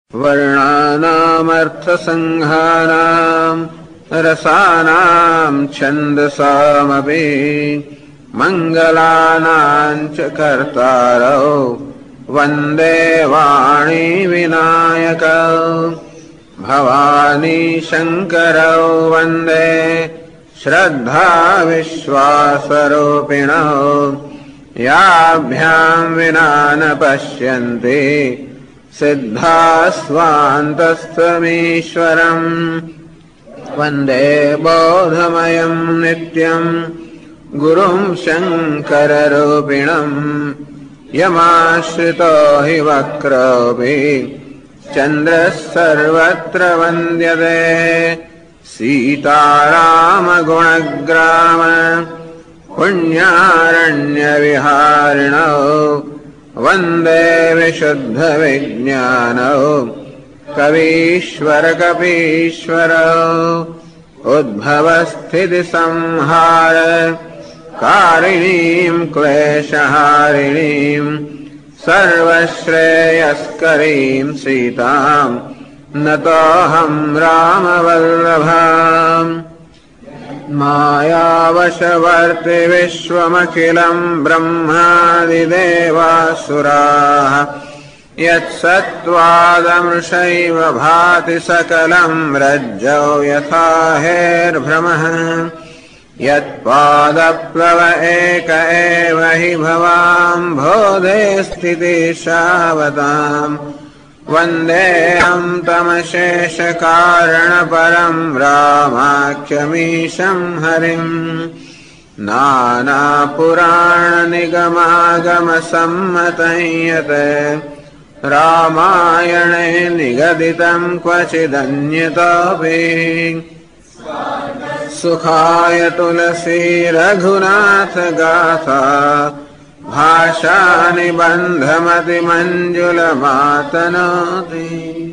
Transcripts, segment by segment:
वर्णानामर्थसङ्घानाम् रसानाम् छन्दसामपि मङ्गलानाम् च कर्तारौ वन्दे वाणी विनायकौ भवानी शङ्करौ वन्दे श्रद्धा विश्वासरूपिणौ याभ्याम् विना न पश्यन्ति सिद्धास्वान्तस्तमीश्वरम् वन्दे बोधमयम् नित्यम् गुरुम् शङ्कररूपिणम् यमाश्रितो हि वक्रोऽपि चन्द्रः सर्वत्र वन्द्यते सीतारामगुणग्राम पुण्यारण्यविहारिणौ वन्दे विशुद्धविज्ञानौ कवीश्वरकपीश्वरौ उद्भवस्थितिसंहार कारिणीम् क्लेशहारिणीम् सर्वश्रेयस्करीम् सीताम् नतोऽहम् रामवल्लभाम् मायावशवर्ति विश्वमखिलम् ब्रह्मादिदेवासुराः यत्सत्त्वादमृषैव भाति सकलम् रज्जौ यथा हेर्भ्रमः यत्पादप्लव एक एव हि भवाम् बोधे स्थितिशावताम् वन्देऽहम् तमशेषकारणपरम् रामाख्यमीशम् हरिम् नानापुराणनिगमागमसम्मतं यत् रामायणे निगदितम् क्वचिदन्यतोऽपि सुखाय तुलसी रघुनाथ गाथा भाषानिबन्धमतिमञ्जुलमातनोति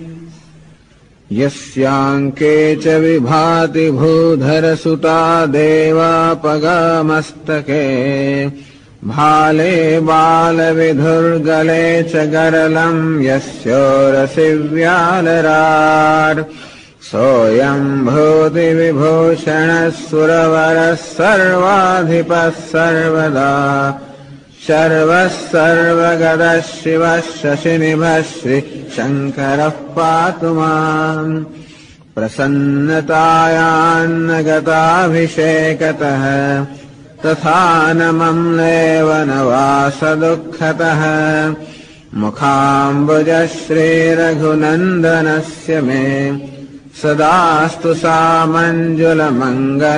यस्याङ्के च विभाति भूधरसुता देवापगामस्तके भाले बालविधुर्गले च गरलम् यस्योरसि व्यालराट् सोऽयम् भूतिविभूषणः सुरवरः सर्वाधिपः सर्वदा शर्वः सर्वगतः शिवः शशिनिभः श्रीशङ्करः पातु माम् प्रसन्नतायान्न गताभिषेकतः तथा न मम्लेव न वासदुःखतः मुखाम्बुजः श्रीरघुनन्दनस्य मे सदास्तु सा मञ्जुलमङ्गल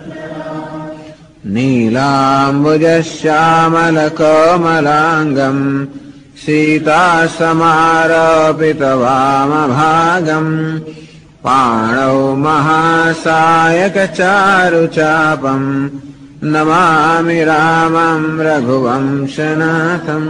नीलाम्बुजश्यामलकोमलाङ्गम् सीतासमारोपितवामभागम् पाणौ महासायकचारुचापम् नमामि रामम् रघुवंशनाथम्।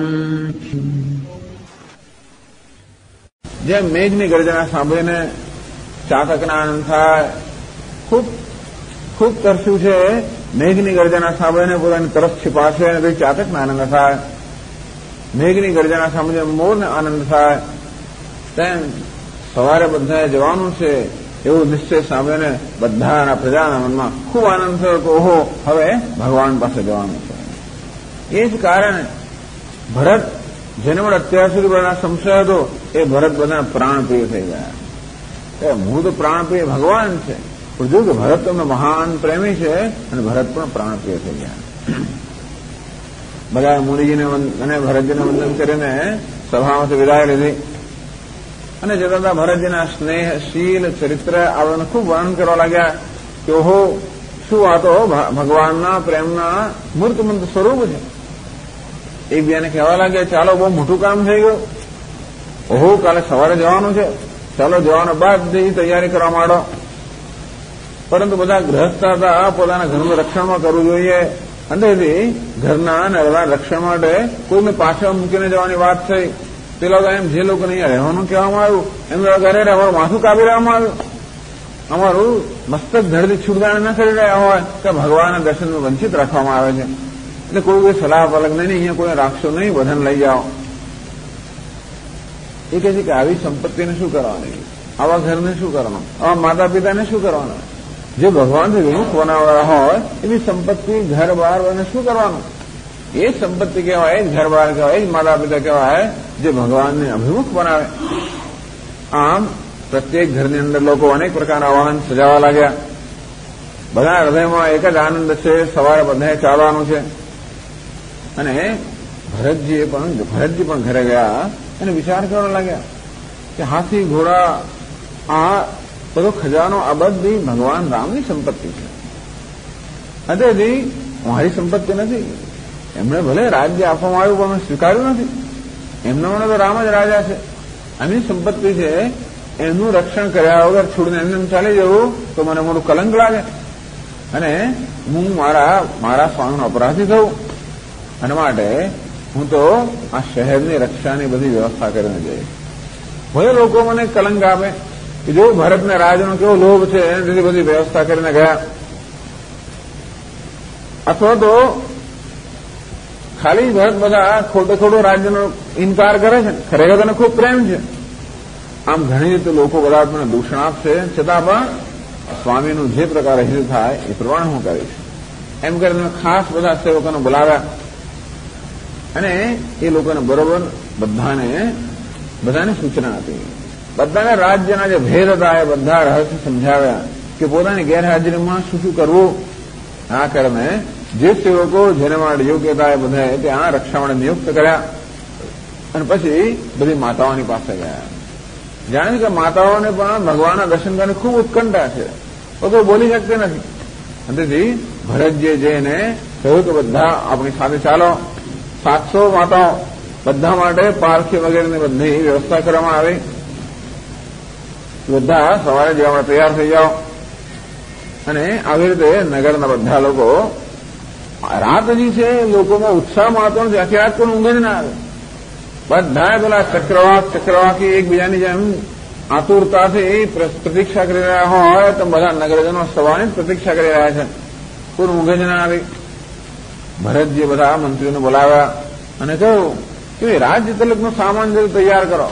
જે મેઘની ગર્જના સાંભળીને ચાતકના આનંદ થાય. ખૂબ ખૂબ તરસ્યું છે. મેઘની ગર્જના સાંભળીને પોતાની તરફ छिपाશે અને પછી ચાતકના આનંદ થાય. મેઘની ગર્જના સાંભળીને મોરને આનંદ થાય. તેમ સવારે બધાએ જવાનું છે એવો નિશ્ચય સાંભળીને બધાના પ્રજાના મનમાં ખૂબ આનંદ થયો કે ઓહો હવે ભગવાન પાસે જવાનું છે. એ જ કારણે ભરત જેને પણ અત્યાર સુધી બધાના સંશય હતો એ ભરત બધા પ્રાણપ્રિય થઈ ગયા. હું તો પ્રાણપ્રિય ભગવાન છે પણ જો કે ભરત તમને મહાન પ્રેમી છે અને ભરત પણ પ્રાણપ્રિય થઈ ગયા. બધા મુનિજીને અને ભરતજીને વંદન કરીને સભામાંથી વિદાય લીધી અને જતા હતા ભરતજીના સ્નેહ શીલ ચરિત્ર આવડને ખૂબ વર્ણન કરવા લાગ્યા કે ઓહો શું આ તો ભગવાનના પ્રેમના મૂર્તમંત સ્વરૂપ છે. એકબીજાને કહેવા લાગ્યા ચાલો બહુ મોટું કામ થઈ ગયું. ઓહો કાલે સવારે જવાનું છે, ચાલો જવાના બાદ તૈયારી કરવા માંડો. પરંતુ બધા ગ્રહસ્થ હતા, પોતાના ઘરનું રક્ષણમાં કરવું જોઈએ અંદરથી ઘરના અને રક્ષણ માટે કોઈને પાછળ મૂકીને જવાની વાત થઈ. તે લોકો એમ જે લોકોને અહીંયા રહેવાનું કહેવામાં આવ્યું એમને ઘરે અમારું માથું કાપી રહેવામાં આવ્યું, અમારું મસ્તક ધરતી છૂટગાણ ન કરી રહ્યા હોય કે ભગવાનના દર્શનમાં વંચિત રાખવામાં આવે છે. એટલે કોઈ સલાહ પલક નહીં, અહીંયા કોઈ રાખશો નહીં, બધાને લઈ જાઓ. એ કહે છે કે આવી સંપત્તિને શું કરવાની, આવા ઘરને શું કરવાનું, આવા માતા પિતાને શું કરવાનું, જે ભગવાનથી વિમુખ બનાવવાળા હોય એવી સંપત્તિ ઘર બહાર અને શું કરવાનું, એ સંપત્તિ કહેવાય, એ ઘર બહાર કહેવાય, એ માતા પિતા કહેવાય જે ભગવાનને અભિમુખ બનાવે. આમ પ્રત્યેક ઘરની અંદર લોકો અનેક પ્રકારના વાહન સજાવવા લાગ્યા. બધા હૃદયમાં એક જ આનંદ છે, સવારે બધાએ ચાલવાનું છે. અને ભરતજી પણ ઘરે ગયા અને વિચાર કરવા લાગ્યા કે હાથી ઘોડા આ બધો ખજાનો આ બધી ભગવાન રામની સંપત્તિ છે. તેથી મારી સંપત્તિ નથી. એમણે ભલે રાજ્ય આપવામાં આવ્યું પણ અમે સ્વીકાર્યું નથી. એમના મને તો રામ જ રાજા છે. આની સંપત્તિ છે, એનું રક્ષણ કર્યા વગર છોડીને એમને ચાલી જવું તો મને મોટું કલંક લાગે અને હું મારા સ્વામીનો અપરાધી થયું. અને માટે હું તો આ શહેરની રક્ષાની બધી વ્યવસ્થા કરીને જઈશ. ભલે લોકો મને કલંક આપે કે જો ભરતને રાજનો કેવો લોભ છે એની બધી વ્યવસ્થા કરીને ગયા, અથવા તો ખાલી ભરત બધા ખોટો રાજ્યનો ઇનકાર કરે છે, ખરેખર તેને ખૂબ પ્રેમ છે. આમ ઘણી રીતે લોકો બધા મને દૂષણ આપશે, છતાં પણ સ્વામીનું જે પ્રકારે હિત થાય એ પ્રમાણે હું કરીશ એમ કરીને ખાસ બધા સેવકોને બોલાવ્યા અને એ લોકોને બરોબર બધાને સૂચના આપી. બધાને રાજ્યના જે ભેદ હતા એ બધા રહસ્ય સમજાવ્યા કે પોતાની ગેરહાજરીમાં શું કરવું. આ કારણે જે સેવકો જેને માટે યોગ્યતા એ બધા ત્યાં રક્ષા માટે નિયુક્ત કર્યા. અને પછી બધી માતાઓની પાસે ગયા. જાણે કે માતાઓને પણ ભગવાનના દર્શન કરવાની ખૂબ ઉત્કંઠા છે, તો કોઈ બોલી શકતી નથી. તેથી ભરતજીએ જઈને કહ્યું કે બધા આપણી સાથે ચાલો. 700 માતાઓ બધા માટે પારખી વગેરેની બધી વ્યવસ્થા કરવામાં આવી. બધા સવારે જવા માટે તૈયાર થઈ જાઓ. અને આવી રીતે નગરના બધા લોકો રાત હજી છે, લોકોમાં ઉત્સાહ મળતો નથી. આખી રાત કોઈ ઊંઘ જ ના આવે. બધા પેલા ચક્રવાકી એકબીજાની જેમ આતુરતાથી પ્રતીક્ષા કરી રહ્યા હોય તો બધા નગરજનો સવારની પ્રતીક્ષા કરી રહ્યા છે. કોઈ ઊંઘ જ ના આવી. ભરતજીએ બધા મંત્રીઓને બોલાવ્યા અને કહ્યું કે રાજ્ય તિલકનો સામાન જરૂર તૈયાર કરો.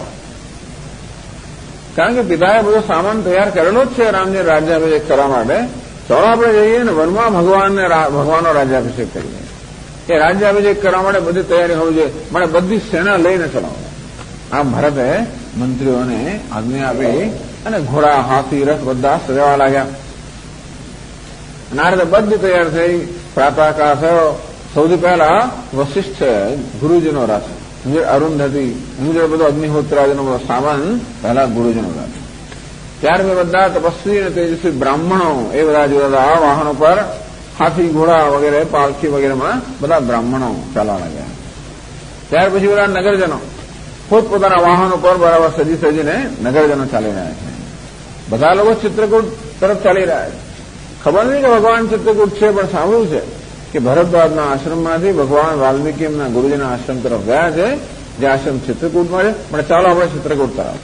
કારણ કે પિતાએ બધો સામાન તૈયાર કરેલો જ છે રામજી રાજ્યાભિષેક કરવા માટે. ચાલો આપણે જઈએ ને વનમાં ભગવાનનો રાજ્યાભિષેક કરીએ. એ રાજ્યાભિષેક કરવા માટે બધી તૈયારી હોવી જોઈએ. મને બધી સેના લઈને ચલાવો. આમ ભરતે મંત્રીઓને આજ્ઞા આપી અને ઘોડા, હાથી, રથ બધા સજાવવા લાગ્યા. અને આ રીતે બધી તૈયાર થઈ. પ્રાતઃકાળ થયો. સૌથી પહેલા વશિષ્ઠ ગુરુજીનો રથ, અરુંધતી બધો અગ્નિહોત્રાજીનો બધો સામાન પહેલા ગુરુજીનો રથ. ત્યારબાદ બધા તપસ્વી અને તેજસ્વી બ્રાહ્મણો એ બધા જુદા વાહનો પર હાથી, ઘોડા વગેરે, પાલખી વગેરેમાં બધા બ્રાહ્મણો ચાલવા લાગ્યા. ત્યાર પછી બધા નગરજનો પોતપોતાના વાહનો પર બરાબર સજીને નગરજનો ચાલી રહ્યા છે. બધા લોકો ચિત્રકૂટ તરફ ચાલી રહ્યા છે. ખબર નહીં કે ભગવાન ચિત્રકૂટ છે, પણ સાંભળ્યું છે કે ભરતદ્વાજના આશ્રમમાંથી ભગવાન વાલ્મીકી એમના ગુરુજીના આશ્રમ તરફ ગયા છે, જે આશ્રમ ચિત્રકૂટમાં છે. પણ ચાલો આપણે ચિત્રકૂટ તરફ.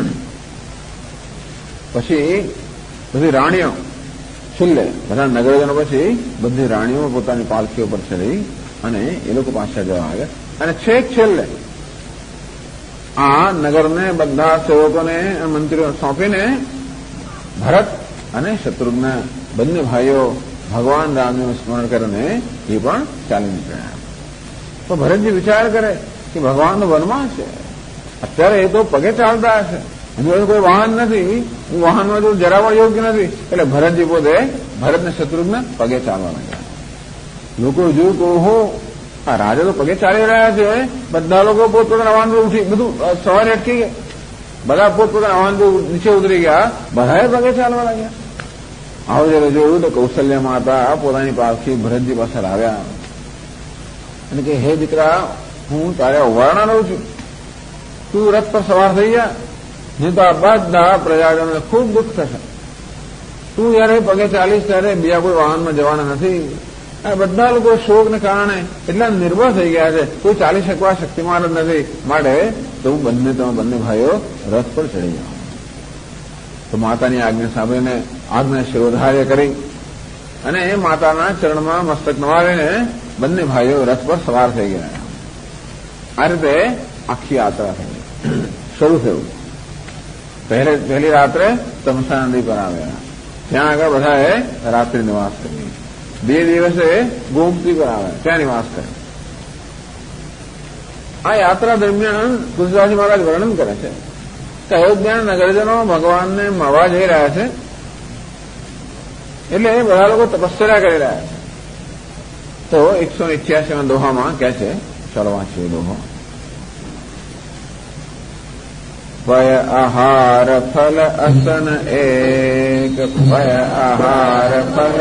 પછી બધી રાણીઓ છેલ્લે બધા નગરજનો પછી બધી રાણીઓ પોતાની પાલખીઓ પર ચડી અને એ લોકો પાછા જવા આવ્યા. અને છેક છેલ્લે આ નગરને બધા સેવકોને મંત્રીઓ સોંપીને ભરત અને શત્રુઘ્ન બંને ભાઈઓ ભગવાન રામનું સ્મરણ કરીને એ પણ ચાલી નીકળ્યા. તો ભરતજી વિચાર કરે કે ભગવાનનો વનમાં છે, અત્યારે એ તો પગે ચાલતા હશે, એનું કોઈ વાહન નથી, હું વાહનમાં જો જરા પણ યોગ્ય નથી. એટલે ભરતજી પોતે ભરતને શત્રુઘ્ન પગે ચાલવા લાગ્યા. લોકો જોયું તો ઓહો, આ રાજા તો પગે ચાલી રહ્યા છે. બધા લોકો પોતપોતાના વાહન પર ઉઠી, બધું સવારે અટકી ગયા. બધા પોતપોતાના વાહન પર નીચે ઉતરી ગયા. બધાએ પગે ચાલવા લાગ્યા. આવું જયારે જોયું તો કૌશલ્ય માતા પોતાની પાલખી ભરતજી પાસે લાવ્યા અને કે હે દીકરા, હું તારે ઉવારણા રહું છું, તું રથ પર સવાર થઈ જા, નહીં તો આ બધા પ્રજાજનોને ખૂબ દુઃખ થશે. તું જયારે પગે ચાલીશ ત્યારે બીજા કોઈ વાહનમાં જવાના નથી. અને બધા લોકો શોકને કારણે એટલા નિર્ભર થઈ ગયા છે, કોઈ ચાલી શકવા શક્તિમાન જ નથી. માટે તમે બંને ભાઈઓ રથ પર ચડી જાઓ. તો માતાની આજ્ઞા સાંભળીને આજ્ઞા શિરોધાર્ય કરી અને માતાના ચરણમાં મસ્તક નવાવીને બંને ભાઈઓ રથ પર સવાર થઈ ગયા. આ રીતે આખી યાત્રા થઈ. શરૂ થયું. પહેલી રાત્રે તમસા નદી પર આવ્યા, ત્યાં આગળ બધાએ રાત્રિ નિવાસ કરી. 2 દિવસે ગોમતી પર આવ્યા, ત્યાં નિવાસ કર્યો. આ યાત્રા દરમિયાન તુલસીદાસજી મહારાજ વર્ણન કરે છે કે અયોધ્યાના નગરજનો ભગવાનને મળવા જઈ રહ્યા છે, એટલે બધા લોકો તપસ્યા કરી રહ્યા છે. તો 188 દોહામાં કહે છે, ચાલો વાંચીએ દોહો. પય આહાર ફલ અસન એક, પય આહાર ફલ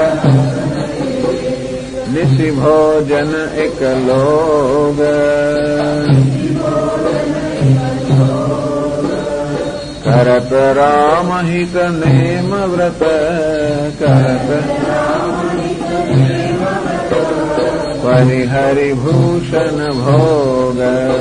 નિશિ ભોજન એક લોગ, કરત રામ હિત નેમ વ્રત, કરત પરિહરિ ભૂષણ ભોગ.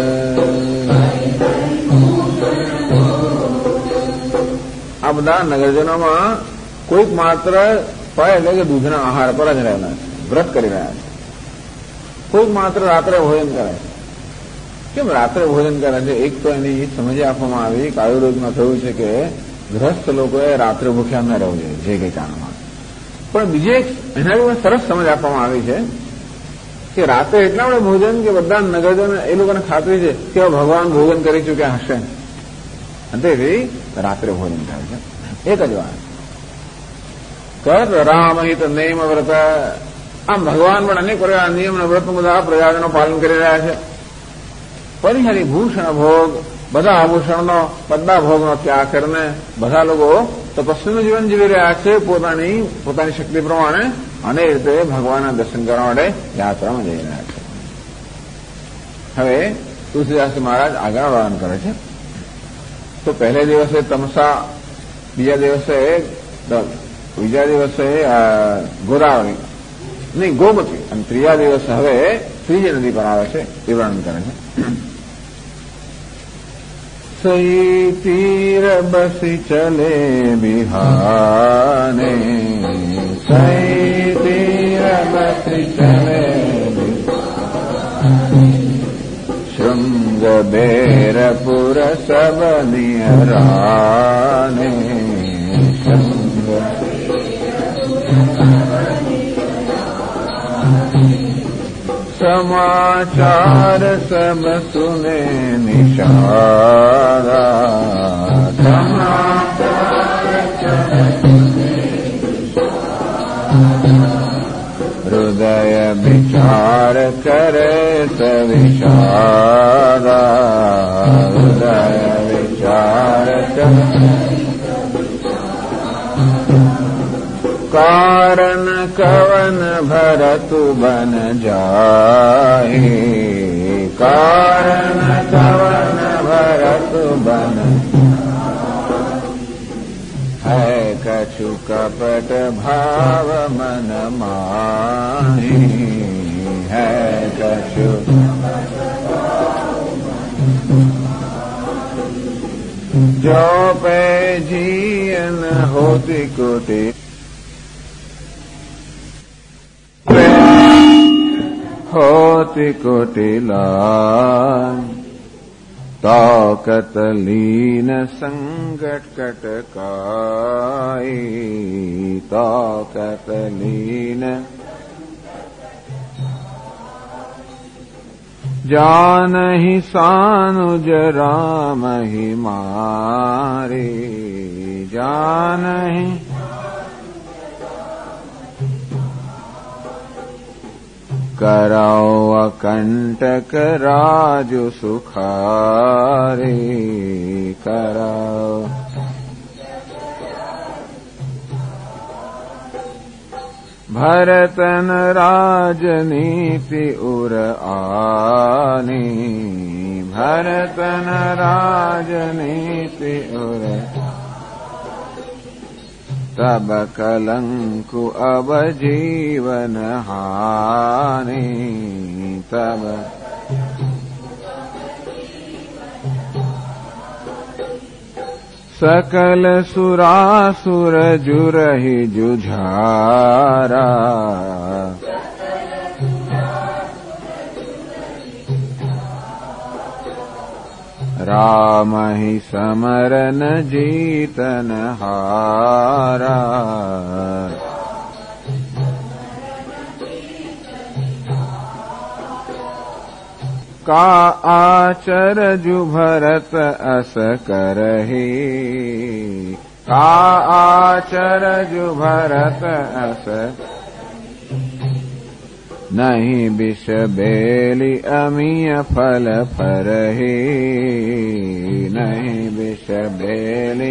આ બધા નગરજનોમાં કોઈક માત્ર પય એટલે કે દૂધના આહાર પર જ રહેલા છે, વ્રત કરી રહ્યા છે. કોઈક માત્ર રાત્રે ભોજન કરે છે. કેમ રાત્રે ભોજન કરે છે? એક તો એની સમજ આપવામાં આવી કે આયુર્વેદમાં થયું છે કે ગ્રસ્ત લોકોએ રાત્રે ભૂખ્યા ન રહેવું જોઈએ, જે કંઈ કારણમાં. પણ બીજી એક એના બી સરસ સમજ આપવામાં આવી છે કે રાત્રે એટલા બધા ભોજન કે બધા નગરજનો એ લોકોને ખાતરી છે કે ભગવાન ભોજન કરી ચૂક્યા હશે, તેથી રાત્રે ભોજન થાય છે. એક જ વાત, કર રામ હિત નેમ વ્રત. આમ ભગવાન પણ અનેક પ્રકાર નિયમ અને વ્રત બધા પ્રજાજનો પાલન કરી રહ્યા છે. પરિહરિ ભૂષણ ભોગ, બધા આભૂષણનો બધા ભોગનો ત્યાગ કરીને બધા લોકો તપસ્વીનું જીવન જીવી રહ્યા છે, પોતાની શક્તિ પ્રમાણે, અને એ રીતે ભગવાનના દર્શન કરવા માટે યાત્રામાં જઈ રહ્યા છે. હવે તુલસીદાસજી મહારાજ આગળ વર્ણન કરે છે. તો પહેલે દિવસે તમસા, બીજા દિવસે ગોદાવરી નહીં ગોમતી, અને ત્રીજા દિવસે હવે ત્રીજી નદી પર આવે છે, એ વર્ણન કરે છે. સઈ તીર બસી ચલે બિહાને, સઈ તીર બસી ચલે શૃંગ બેરપુર સબ નિહરાને, શૃંગ समाचार सब सुने निषादा, हृदय विचार करे सविषादा, हृदय विचार करे कारण कवन भरतु बन जाए, कारण कवन भरतु बन है, कछु कपट भाव मन माही है, कछु जो पे जीवन होती कोटि, होति कोटिलान, ताकत लीन संकट कटकाई, ताकत लीन जानहि सानुज राम ही मारे, जानहि कराओ अकंटक राजु सुखारे, कराओ भरतन राजनीति उर आनी, भरतन राजनीति उर तब कलंकु अब जीवन हानि, तब सकल सुरासुर जुरहि जुझारा, राम ही समरन जीतन हारा। का आचरजु भरत अस करहि, का आचरजु भरत अस नहीं विष बेली अमीय फल फरहि, नहीं विष बेली।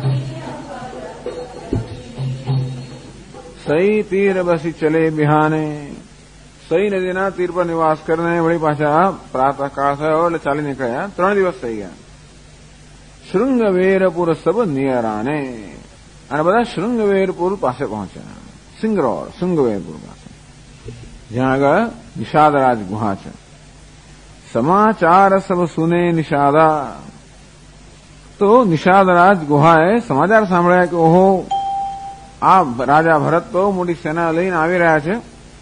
सही तीर बसी चले बिहाने, सही नदीना तीर पर निवास करने वળી પાછા પ્રાતઃ કાળ થયો એટલે ચાલી નીકળ્યા। 3 દિવસ થઈ ગયા। શૃંગવેરપુર સબ નિયરાને, અને બધા શૃંગવેરપુર પાસે પહોંચ્યા। સિંગરોળ શૃંગવેરપુર પાસે, જ્યાં આગળ નિષાદરાજ ગુહા છે। સમાચાર સબ સુને નિષાદા, તો નિષાદરાજ ગુહાએ સમાચાર સાંભળ્યા કે ઓહો, આ રાજા ભરત તો મોટી સેના લઈને આવી રહ્યા છે।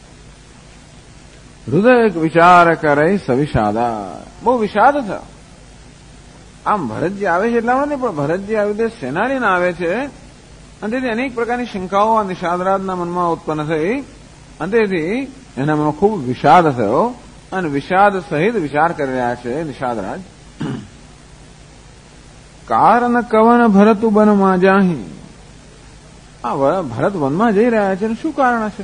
હૃદય વિચાર કરે સવિષાદા, બહુ વિષાદ છે। આમ ભરતજી આવે છે એટલા નહીં, પણ ભરતજી આવી રીતે સેના લઈને આવે છે, અને તેથી અનેક પ્રકારની શંકાઓ આ નિષાદરાજના મનમાં ઉત્પન્ન થઈ, અને તેથી એના મનમાં ખૂબ વિષાદ થયો, અને વિષાદ સહિત વિચાર કરી રહ્યા છે નિષાદરાજ। કારણ કવન ભરત વનમાં જાહી, આ ભરત વનમાં જઈ રહ્યા છે, શું કારણ હશે?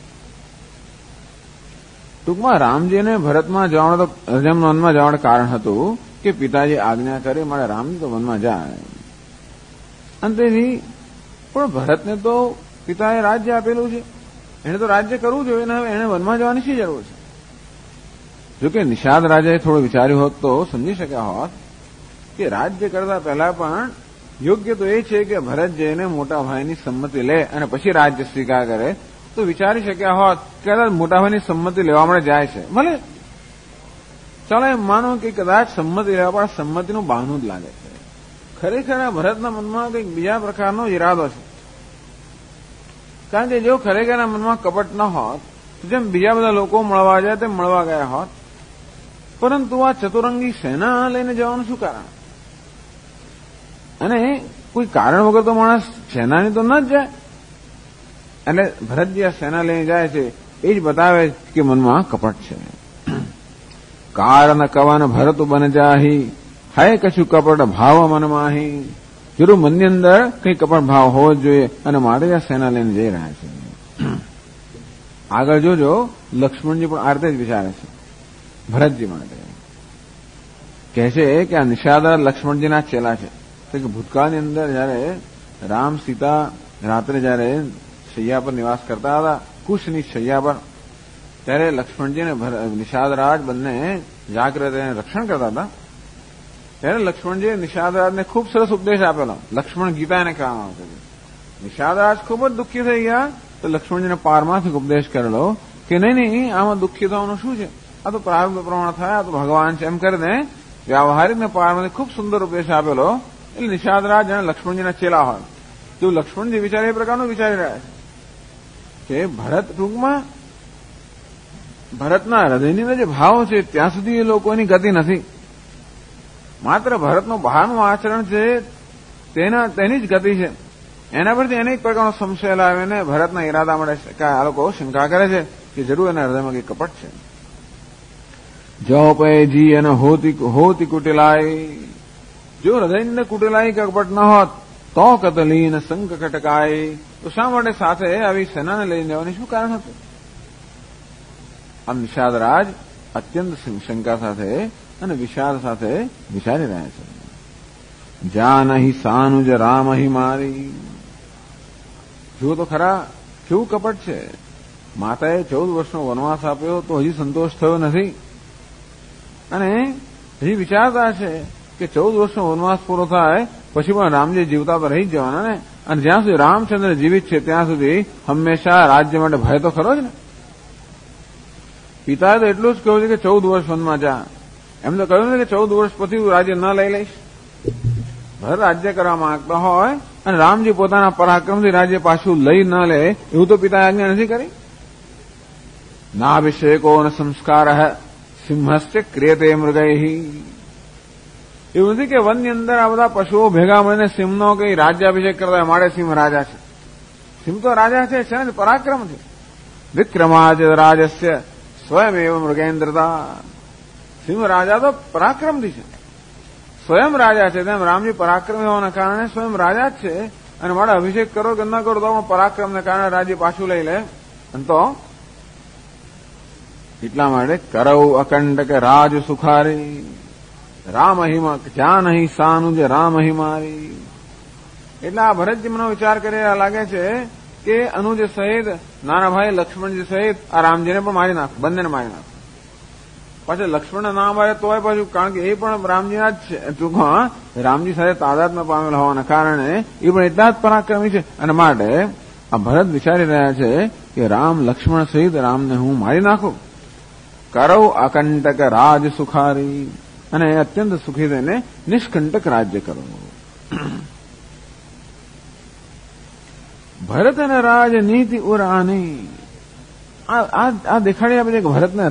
ટૂંકમાં રામજીને ભરતમાં જવાનું તો વનમાં જવાનું કારણ હતું કે પિતાજી આજ્ઞા કરે મારે રામજી તો વનમાં જાય, અને તેથી પણ ભરતને તો પિતાએ રાજ્ય આપેલું છે, એને તો રાજ્ય કરવું જોઈએ ને, હવે એને વનમાં જવાની શી જરૂર છે? જોકે નિષાદ રાજાએ થોડું વિચાર્યું હોત તો સમજી શક્યા હોત કે રાજ્ય કરતા પહેલા પણ યોગ્ય તો એ છે કે ભરત જઈને મોટા ભાઈની સંમતિ લે અને પછી રાજ્ય સ્વીકાર કરે, તો વિચારી શક્યા હોત કે કદાચ મોટા ભાઈની સંમતિ લેવા માટે જાય છે, ભલે ચાલો એમ માનો કે કદાચ સંમતિ લેવા પણ સંમતિનું બહાનું જ લાગે છે, ખરેખર ભરતના મનમાં કંઈક બીજા પ્રકારનો ઈરાદો છે। કારણ કે જો ખરેખરના મનમાં કપટ ન હોત તો જેમ બીજા બધા લોકો મળવા જાય તેમ મળવા ગયા હોત, પરંતુ આ ચતુરંગી સેના લઈને જવાનું શું કારણ? અને કોઈ કારણ વગર તો માણસ સેનાની તો ન જ જાય, એટલે ભરતજી આ સેના લઈને જાય છે એ જ બતાવે કે મનમાં કપટ છે। કારણ કવન ભરત બન જાહી, હે કશું કપટ ભાવ મનમાહી, જરૂર મનની અંદર કઈ કપટ ભાવ હોવો જ જોઈએ, અને માટે આ સેના લઈને જઈ રહ્યા છે। આગળ જોજો, લક્ષ્મણજી પણ આ રીતે જ વિચારે છે ભરતજી માટે, કહે છે કે આ નિષાદા લક્ષ્મણજીના ચેલા છે। તો કે ભૂતકાળની અંદર જયારે રામ સીતા રાત્રે જયારે શૈયા પર નિવાસ કરતા હતા, કુશની શૈયા પર, ત્યારે લક્ષ્મણજી અને નિષાદરાજ બંને જાગ્રત રક્ષણ કરતા હતા। ત્યારે લક્ષ્મણજીએ નિષાદરાજને ખૂબ સરસ ઉપદેશ આપેલો, લક્ષ્મણ ગીતા એને કહેવામાં આવશે। નિષાદરાજ ખૂબ જ દુઃખી થઈ ગયા, તો લક્ષ્મણજીને પારમાર્થિક ઉપદેશ કરેલો કે નહીં, આમાં દુઃખી થવાનું શું છે, આ તો પ્રારબ્ધ પ્રમાણે થાય, આ તો ભગવાન છે, એમ કરીને વ્યવહારિક ને પારમાર્થિક ખૂબ સુંદર ઉપદેશ આપેલો। એટલે નિષાદરાજ જાણે લક્ષ્મણજીના ચેલા હોય, જો લક્ષ્મણજી વિચારે એ પ્રકારનું વિચારી રહ્યા છે કે ભરત ટૂંકમાં ભરતના હૃદયની અંદર જે ભાવ છે ત્યાં સુધી એ લોકોની ગતિ નથી, માત્ર ભરતનું બહારનું આચરણ છે તેની જ ગતિ છે। એના પરથી અનેક પ્રકારનો સંશય લાવીને ભરતના ઈરાદા માટે આ લોકો શંકા કરે છે કે જરૂર એના હૃદયમાં કંઈ કપટ છે। જો પે જી અને હોતી કુટિલાઈ, જો હૃદયની અંદર કુટિલાઈ કપટ ન હોત તો કતલીન શંક ખટકાય, તો શા માટે સાથે આવી સેનાને લઈને જવાની શું કારણ હતું? આમ નિષાદરાજ અત્યંત શંકા સાથે અને વિષાદ સાથે વિચારી રહ્યા છે। જાનહી સાનુજ રામહી મારી, જુઓ તો ખરા કેવું કપટ છે। માતાએ 14 વર્ષનો વનવાસ આપ્યો તો હજી સંતોષ થયો નથી, અને હજી વિચારતા છે કે 14 વર્ષનો વનવાસ પૂરો થાય પછી પણ રામજી જીવતા તો રહી જ જવાના ને, અને જ્યાં સુધી રામચંદ્ર જીવિત છે ત્યાં સુધી હંમેશા રાજ્ય માટે ભય તો ખરો જ ને। પિતાએ તો એટલું જ કહ્યું છે કે 14 વર્ષ વનમાં જા, એમ તો કહ્યું ને કે 14 વર્ષ પછી હું રાજ્ય ન લઈ લઈશ। ભર રાજ્ય કરવા માંગતા હોય અને રામજી પોતાના પરાક્રમથી રાજ્ય પાછું લઈ ન લે એવું તો પિતાએ આજ્ઞા નથી કરી। નાભિષેકો ન સંસ્કાર સિંહસ્ય ક્રિયતે મૃગૈ, એવું નથી કે વનની અંદર આ બધા પશુઓ ભેગા મળીને સિંહનો કઈ રાજ્યાભિષેક કરતા મારે સિંહ રાજા છે. સિંહ તો રાજા છે ને પરાક્રમથી. વિક્રમાજ રાજસ્ય સ્વયં એવ મૃગેન્દ્રતા. સિંહ રાજા તો પરાક્રમથી છે, સ્વયં રાજા છે. તેમ રામજી પરાક્રમી હોવાના કારણે સ્વયં રાજા જ છે. અને મારે અભિષેક કરો કે ન કરો તો પણ પરાક્રમને કારણે રાજ્ય પાછું લઈ લે. અને તો એટલા માટે કરવ અકંટક રાજ સુખારી રામ હિમા જ્યાં નહીં સાનુજ રામ હિમારી. એટલે આ ભરતજી મને વિચાર કરી લાગે છે કે અનુજ સહિત નાના ભાઈ લક્ષ્મણજી સહિત આ રામજીને પણ મારી નાખ, બંનેને મારી નાખ. પાછળ લક્ષ્મણને ના મારે તોય પાછું, કારણ કે એ પણ રામજીના જ છે. ટૂંકમાં રામજી સાથે તાદાત્મ્ય પામેલા હોવાના કારણે એ પણ એટલા જ પરાક્રમી છે. અને માટે આ ભરત વિચારી રહ્યા છે કે રામ લક્ષ્મણ સહિત રામને હું મારી નાખું. કરવ અકંટક રાજ સુખારી, અને અત્યંત સુખી થઈને નિષ્કંટક રાજ્ય કરો. ભરત અને રાજનીતિ ઉરાની. આ દેખાડી આપે છે કે ભરતને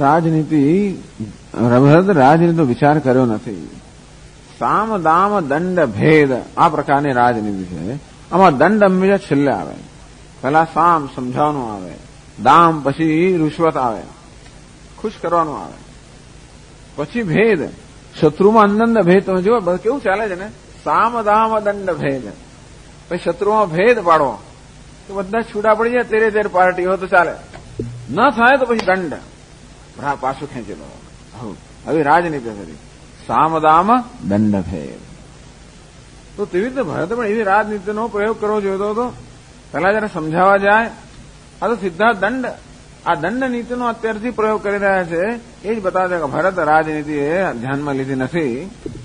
ભરત રાજનીતિનો વિચાર કર્યો નથી. સામ દામ દંડ ભેદ આ પ્રકારની રાજનીતિ છે. આમાં દંડ હંમેશા છેલ્લે આવે. પહેલા સામ સમજાવવાનું આવે, દામ પછી રૂશ્વત આવે, ખુશ કરવાનું આવે, પછી ભેદ શત્રુમાં અંદંદ ભેદ. તમે જુઓ કેવું ચાલે છે ને, સામ દામ દંડ ભેદ. પછી શત્રુમાં ભેદ પાડવો તો બધા છૂટા પડી જાય. તેરે પાર્ટી હોય તો ચાલે, ન થાય તો પછી દંડ પાછું ખેંચી લો. હવે રાજનીતિ કરી સામદામ દંડ ભેદ. તો તેવી રીતે ભરતે પણ એવી રાજનીતિનો પ્રયોગ કરવો જોઈતો હતો. પહેલા જયારે સમજાવવા જાય આ તો સીધા દંડ, આ દંડ નીતિનો અત્યારથી પ્રયોગ કરી રહ્યા છે. એ જ બતાવે કે ભરત રાજનીતિ એ ધ્યાનમાં લીધી નથી.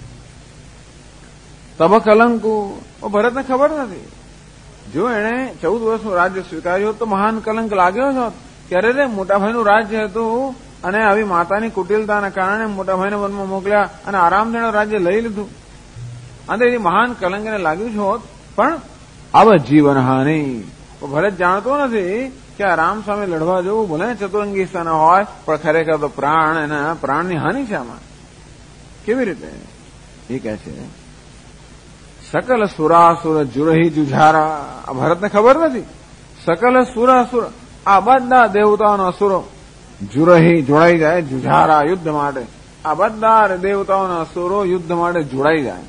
તબ કલંકુ ભરતને ખબર નથી. જો એણે 14 વર્ષનું રાજ્ય સ્વીકાર્યું તો મહાન કલંક લાગ્યો જ હોત. ક્યારે રે મોટાભાઈનું રાજ્ય હતું અને આવી માતાની કુટિલતાના કારણે મોટાભાઈને વનમાં મોકલ્યા અને આરામથી રાજ્ય લઈ લીધું. અને એ મહાન કલંક એને લાગ્યું જ હોત. પણ આવ જીવન હાનિ. ભરત જાણતો નથી કે આ રામ સામે લડવા જવું ભલે ચતુરંગી સ્થાન હોય પણ ખરેખર તો એના પ્રાણની હાનિ છે આમાં. કેવી રીતે એ કહે છે, સકલ સુરાસુર જુરહી જુઝારા. આ ભરતને ખબર નથી. સકલ સુરાસુર આ બધા દેવતાઓનો અસુરો જુરહી જોડાઈ જાય જુઝારા યુદ્ધ માટે. આ બધા દેવતાઓના અસુરો યુદ્ધ માટે જોડાઈ જાય.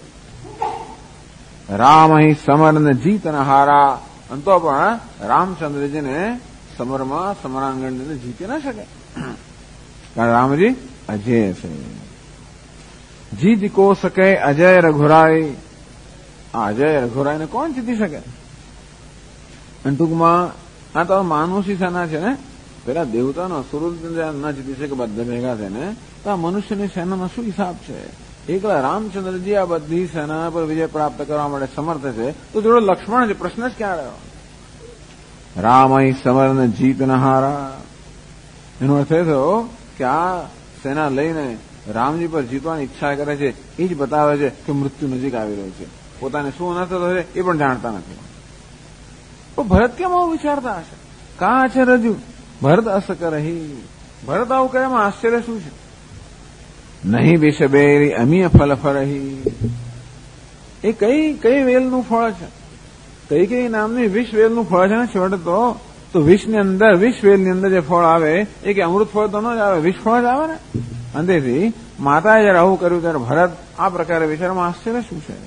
રામ અહીં સમરને જીતન હારા. તો પણ રામચંદ્રજીને સમરમાં સમરાંગણને જીતી ના શકે, કારણ રામજી અજય છે. જીત કો શકે અજય રઘુરાઈ. આ અજય રઘુરાઈને કોણ જીતી શકે? અને ટૂંકમાં આ તો માનુષી સેના છે ને. પેલા દેવતાનો અસુરો ન જીતી શકે બધા ભેગા થઈને, તો આ મનુષ્યની સેનાનો શું હિસાબ છે? એકલા રામચંદ્રજી આ બધી સેના પર વિજય પ્રાપ્ત કરવા માટે સમર્થ છે, તો જોડે લક્ષ્મણ છે. પ્રશ્ન જ ક્યાં રહ્યો? રામ અહીં સમરને જીત ન હારા. એનો અર્થ એ થયો કે આ સેના લઈને રામજી પર જીતવાની ઈચ્છા કરે છે. એ જ બતાવે છે કે મૃત્યુ નજીક આવી રહ્યું છે. પોતાને શું ન થતો છે એ પણ જાણતા નથી. તો ભરત કેમ આવું વિચારતા હશે? કા છે રજુ ભરત અસ કરહી. ભરત આવું કરે એમાં આશ્ચર્ય શું છે? નહીં વિષ બેરી અમીય ફલ ફરહી. એ કઈ વેલનું ફળ છે? કઈ નામની વિષ વેલનું ફળ છે ને. છેવટે તો વિષની અંદર, વિષ વેલની અંદર જે ફળ આવે એ કે અમૃત ફળ તો ન જ આવે, વિષ ફળ જ આવે ને. અંતેથી માતાએ જયારે આવું કર્યું ત્યારે ભરત આ પ્રકારે વિચારમાં આશ્ચર્ય શું છે?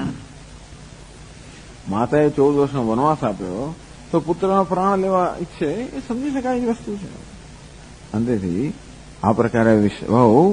માતાએ 14 વર્ષનો વનવાસ આપ્યો તો પુત્રનો પ્રાણ લેવા ઈચ્છે એ સમજી શકાય એવી વસ્તુ છે. અંતેથી આ પ્રકારે બહુ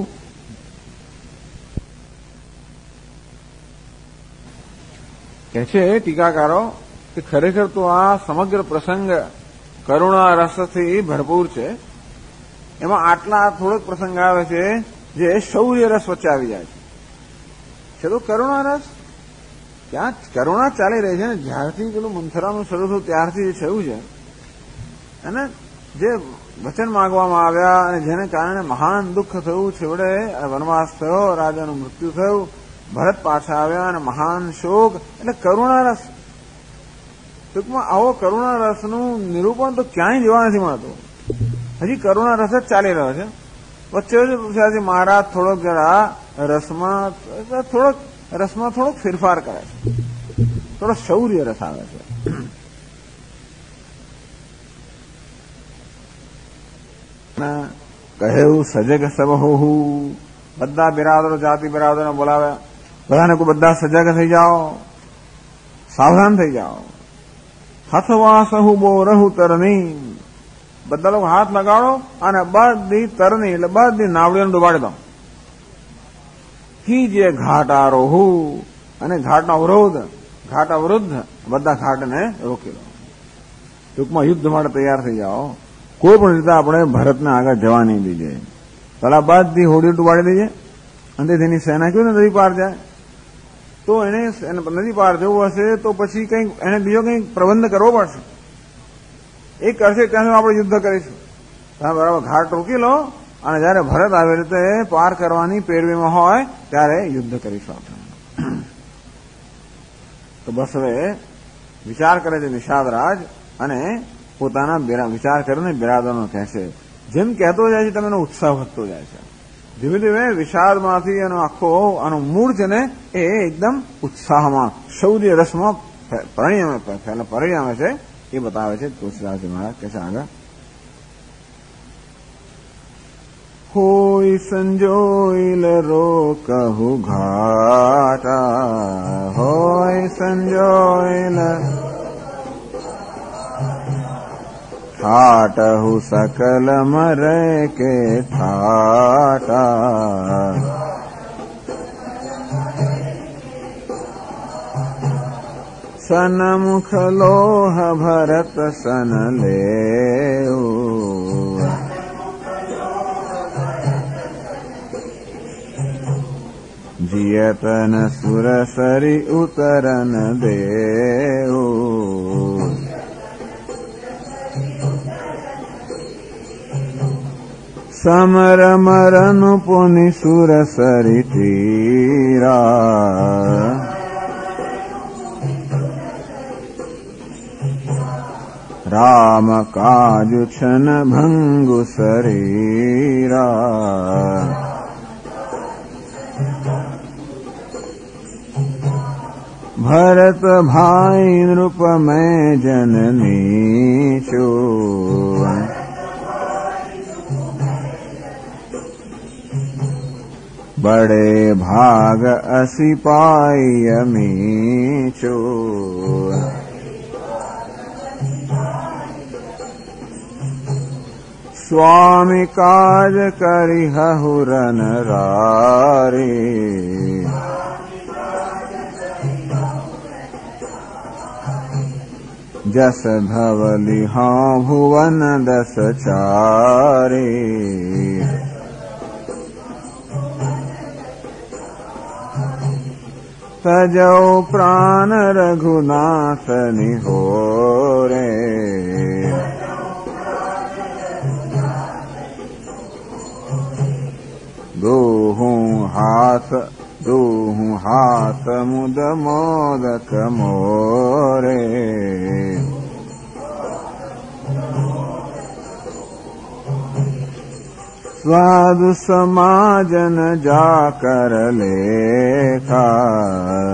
કહે છે ટીકાકારો કે ખરેખર તો આ સમગ્ર પ્રસંગ કરુણા રસથી ભરપૂર છે. એમાં આટલા થોડોક પ્રસંગ આવે છે જે શૌર્ય રસ વચ્ચે આવી જાય છે. તો કરુણા રસ ત્યાં કરુણા ચાલી રહી છે ને. જ્યારથી પેલું મંથરાનું શરૂ થયું ત્યારથી જે થયું છે અને જે વચન માંગવામાં આવ્યા અને જેને કારણે મહાન દુઃખ થયું, છેવટે વનવાસ થયો, રાજાનું મૃત્યુ થયું, ભરત પાછા આવ્યા અને મહાન શોક, એટલે કરુણારસ. ટૂંકમાં આવો કરુણારસનું નિરૂપણ તો ક્યાંય જોવા નથી મળતું. હજી કરુણારસ જ ચાલી રહ્યો છે. વચ્ચે પૂછ્યાથી મહારાજ થોડોક જરા રસમાં થોડોક રસમાં થોડોક ફેરફાર કરે છે, થોડો શૌર્ય રસ આવે છે. કહ્યું સજગ સબ હોવું, બધા બિરાદરો જાતિ બિરાદરો બોલાવ્યા, બધાને કોઈ બધા સજગ થઈ જાઓ, સાવધાન થઈ જાઓ. હથવાસહુ બોરહુ તરની, બધા લોકો હાથ લગાડો અને બધી તરની એટલે બધી નાવડીઓને ડુબાડી દો. કીજે ઘાટ આરોહુ, અને ઘાટનો અવરોધ, ઘાટ અવરુદ્ધ, બધા ઘાટને રોકી દો. ટૂંકમાં યુદ્ધ માટે તૈયાર થઈ જાઓ. કોઈ પણ રીતે આપણે ભરતને આગળ જવા નહીં દીજે. પેલા બધી હોડી ડુબાડી દઈએ અને તેની સેના કેવી નદી પાર જાય. તો એને નદી પાર જવું હશે તો પછી કંઈક એને બીજો કંઈક પ્રબંધ કરવો પડશે. એ કરશે ત્યાં સુધી આપણે યુદ્ધ કરીશું. તમે બરાબર ઘાટ રોકી લો અને જયારે ભરત આવી રીતે પાર કરવાની પેરવીમાં હોય ત્યારે યુદ્ધ કરીશું આપણે. તો બસ હવે વિચાર કરે છે નિષાદરાજ અને પોતાના વિચાર કરીને બિરાદરનો કહેશે. જેમ કહેતો જાય છે તમે એનો ઉત્સાહ વધતો જાય છે. ધીમે ધીમે વિષાદમાંથી એનો આખો આનો મૂળ છે ને એ એકદમ ઉત્સાહમાં શૌર્ય રસમાં પરિણામે છે. એ બતાવે છે તુલસીદાસજી મહારાજ કહે છે આગળ, હોય સંજોઈલ રોકહુ ઘાટા, હોય સંજોઈલ ઠાટહુ સકલ મરે કે ઠાટા, સનમુખ લોહ ભરત સન લેઉ, જીયતન સુરસરી ઉતરન દેઉ, સમર મરન પુનિ સુરસરી તીરા, રામ કાજુ છન ભંગુ શરીરા, ભરત ભાઈ નૃપ મેં જનની છું, બડે ભાગ અસી પાઈ અમી છું, સ્વામી કાજ કરી હુરન રારી, જસ ધવલી હા ભુવન દસ ચારી, તજો પ્રાણ રઘુનાથ નિહોરે, દોહું હાથ મુદ મોદક મોરે, સાધુ સમાજન જાકર લેખા,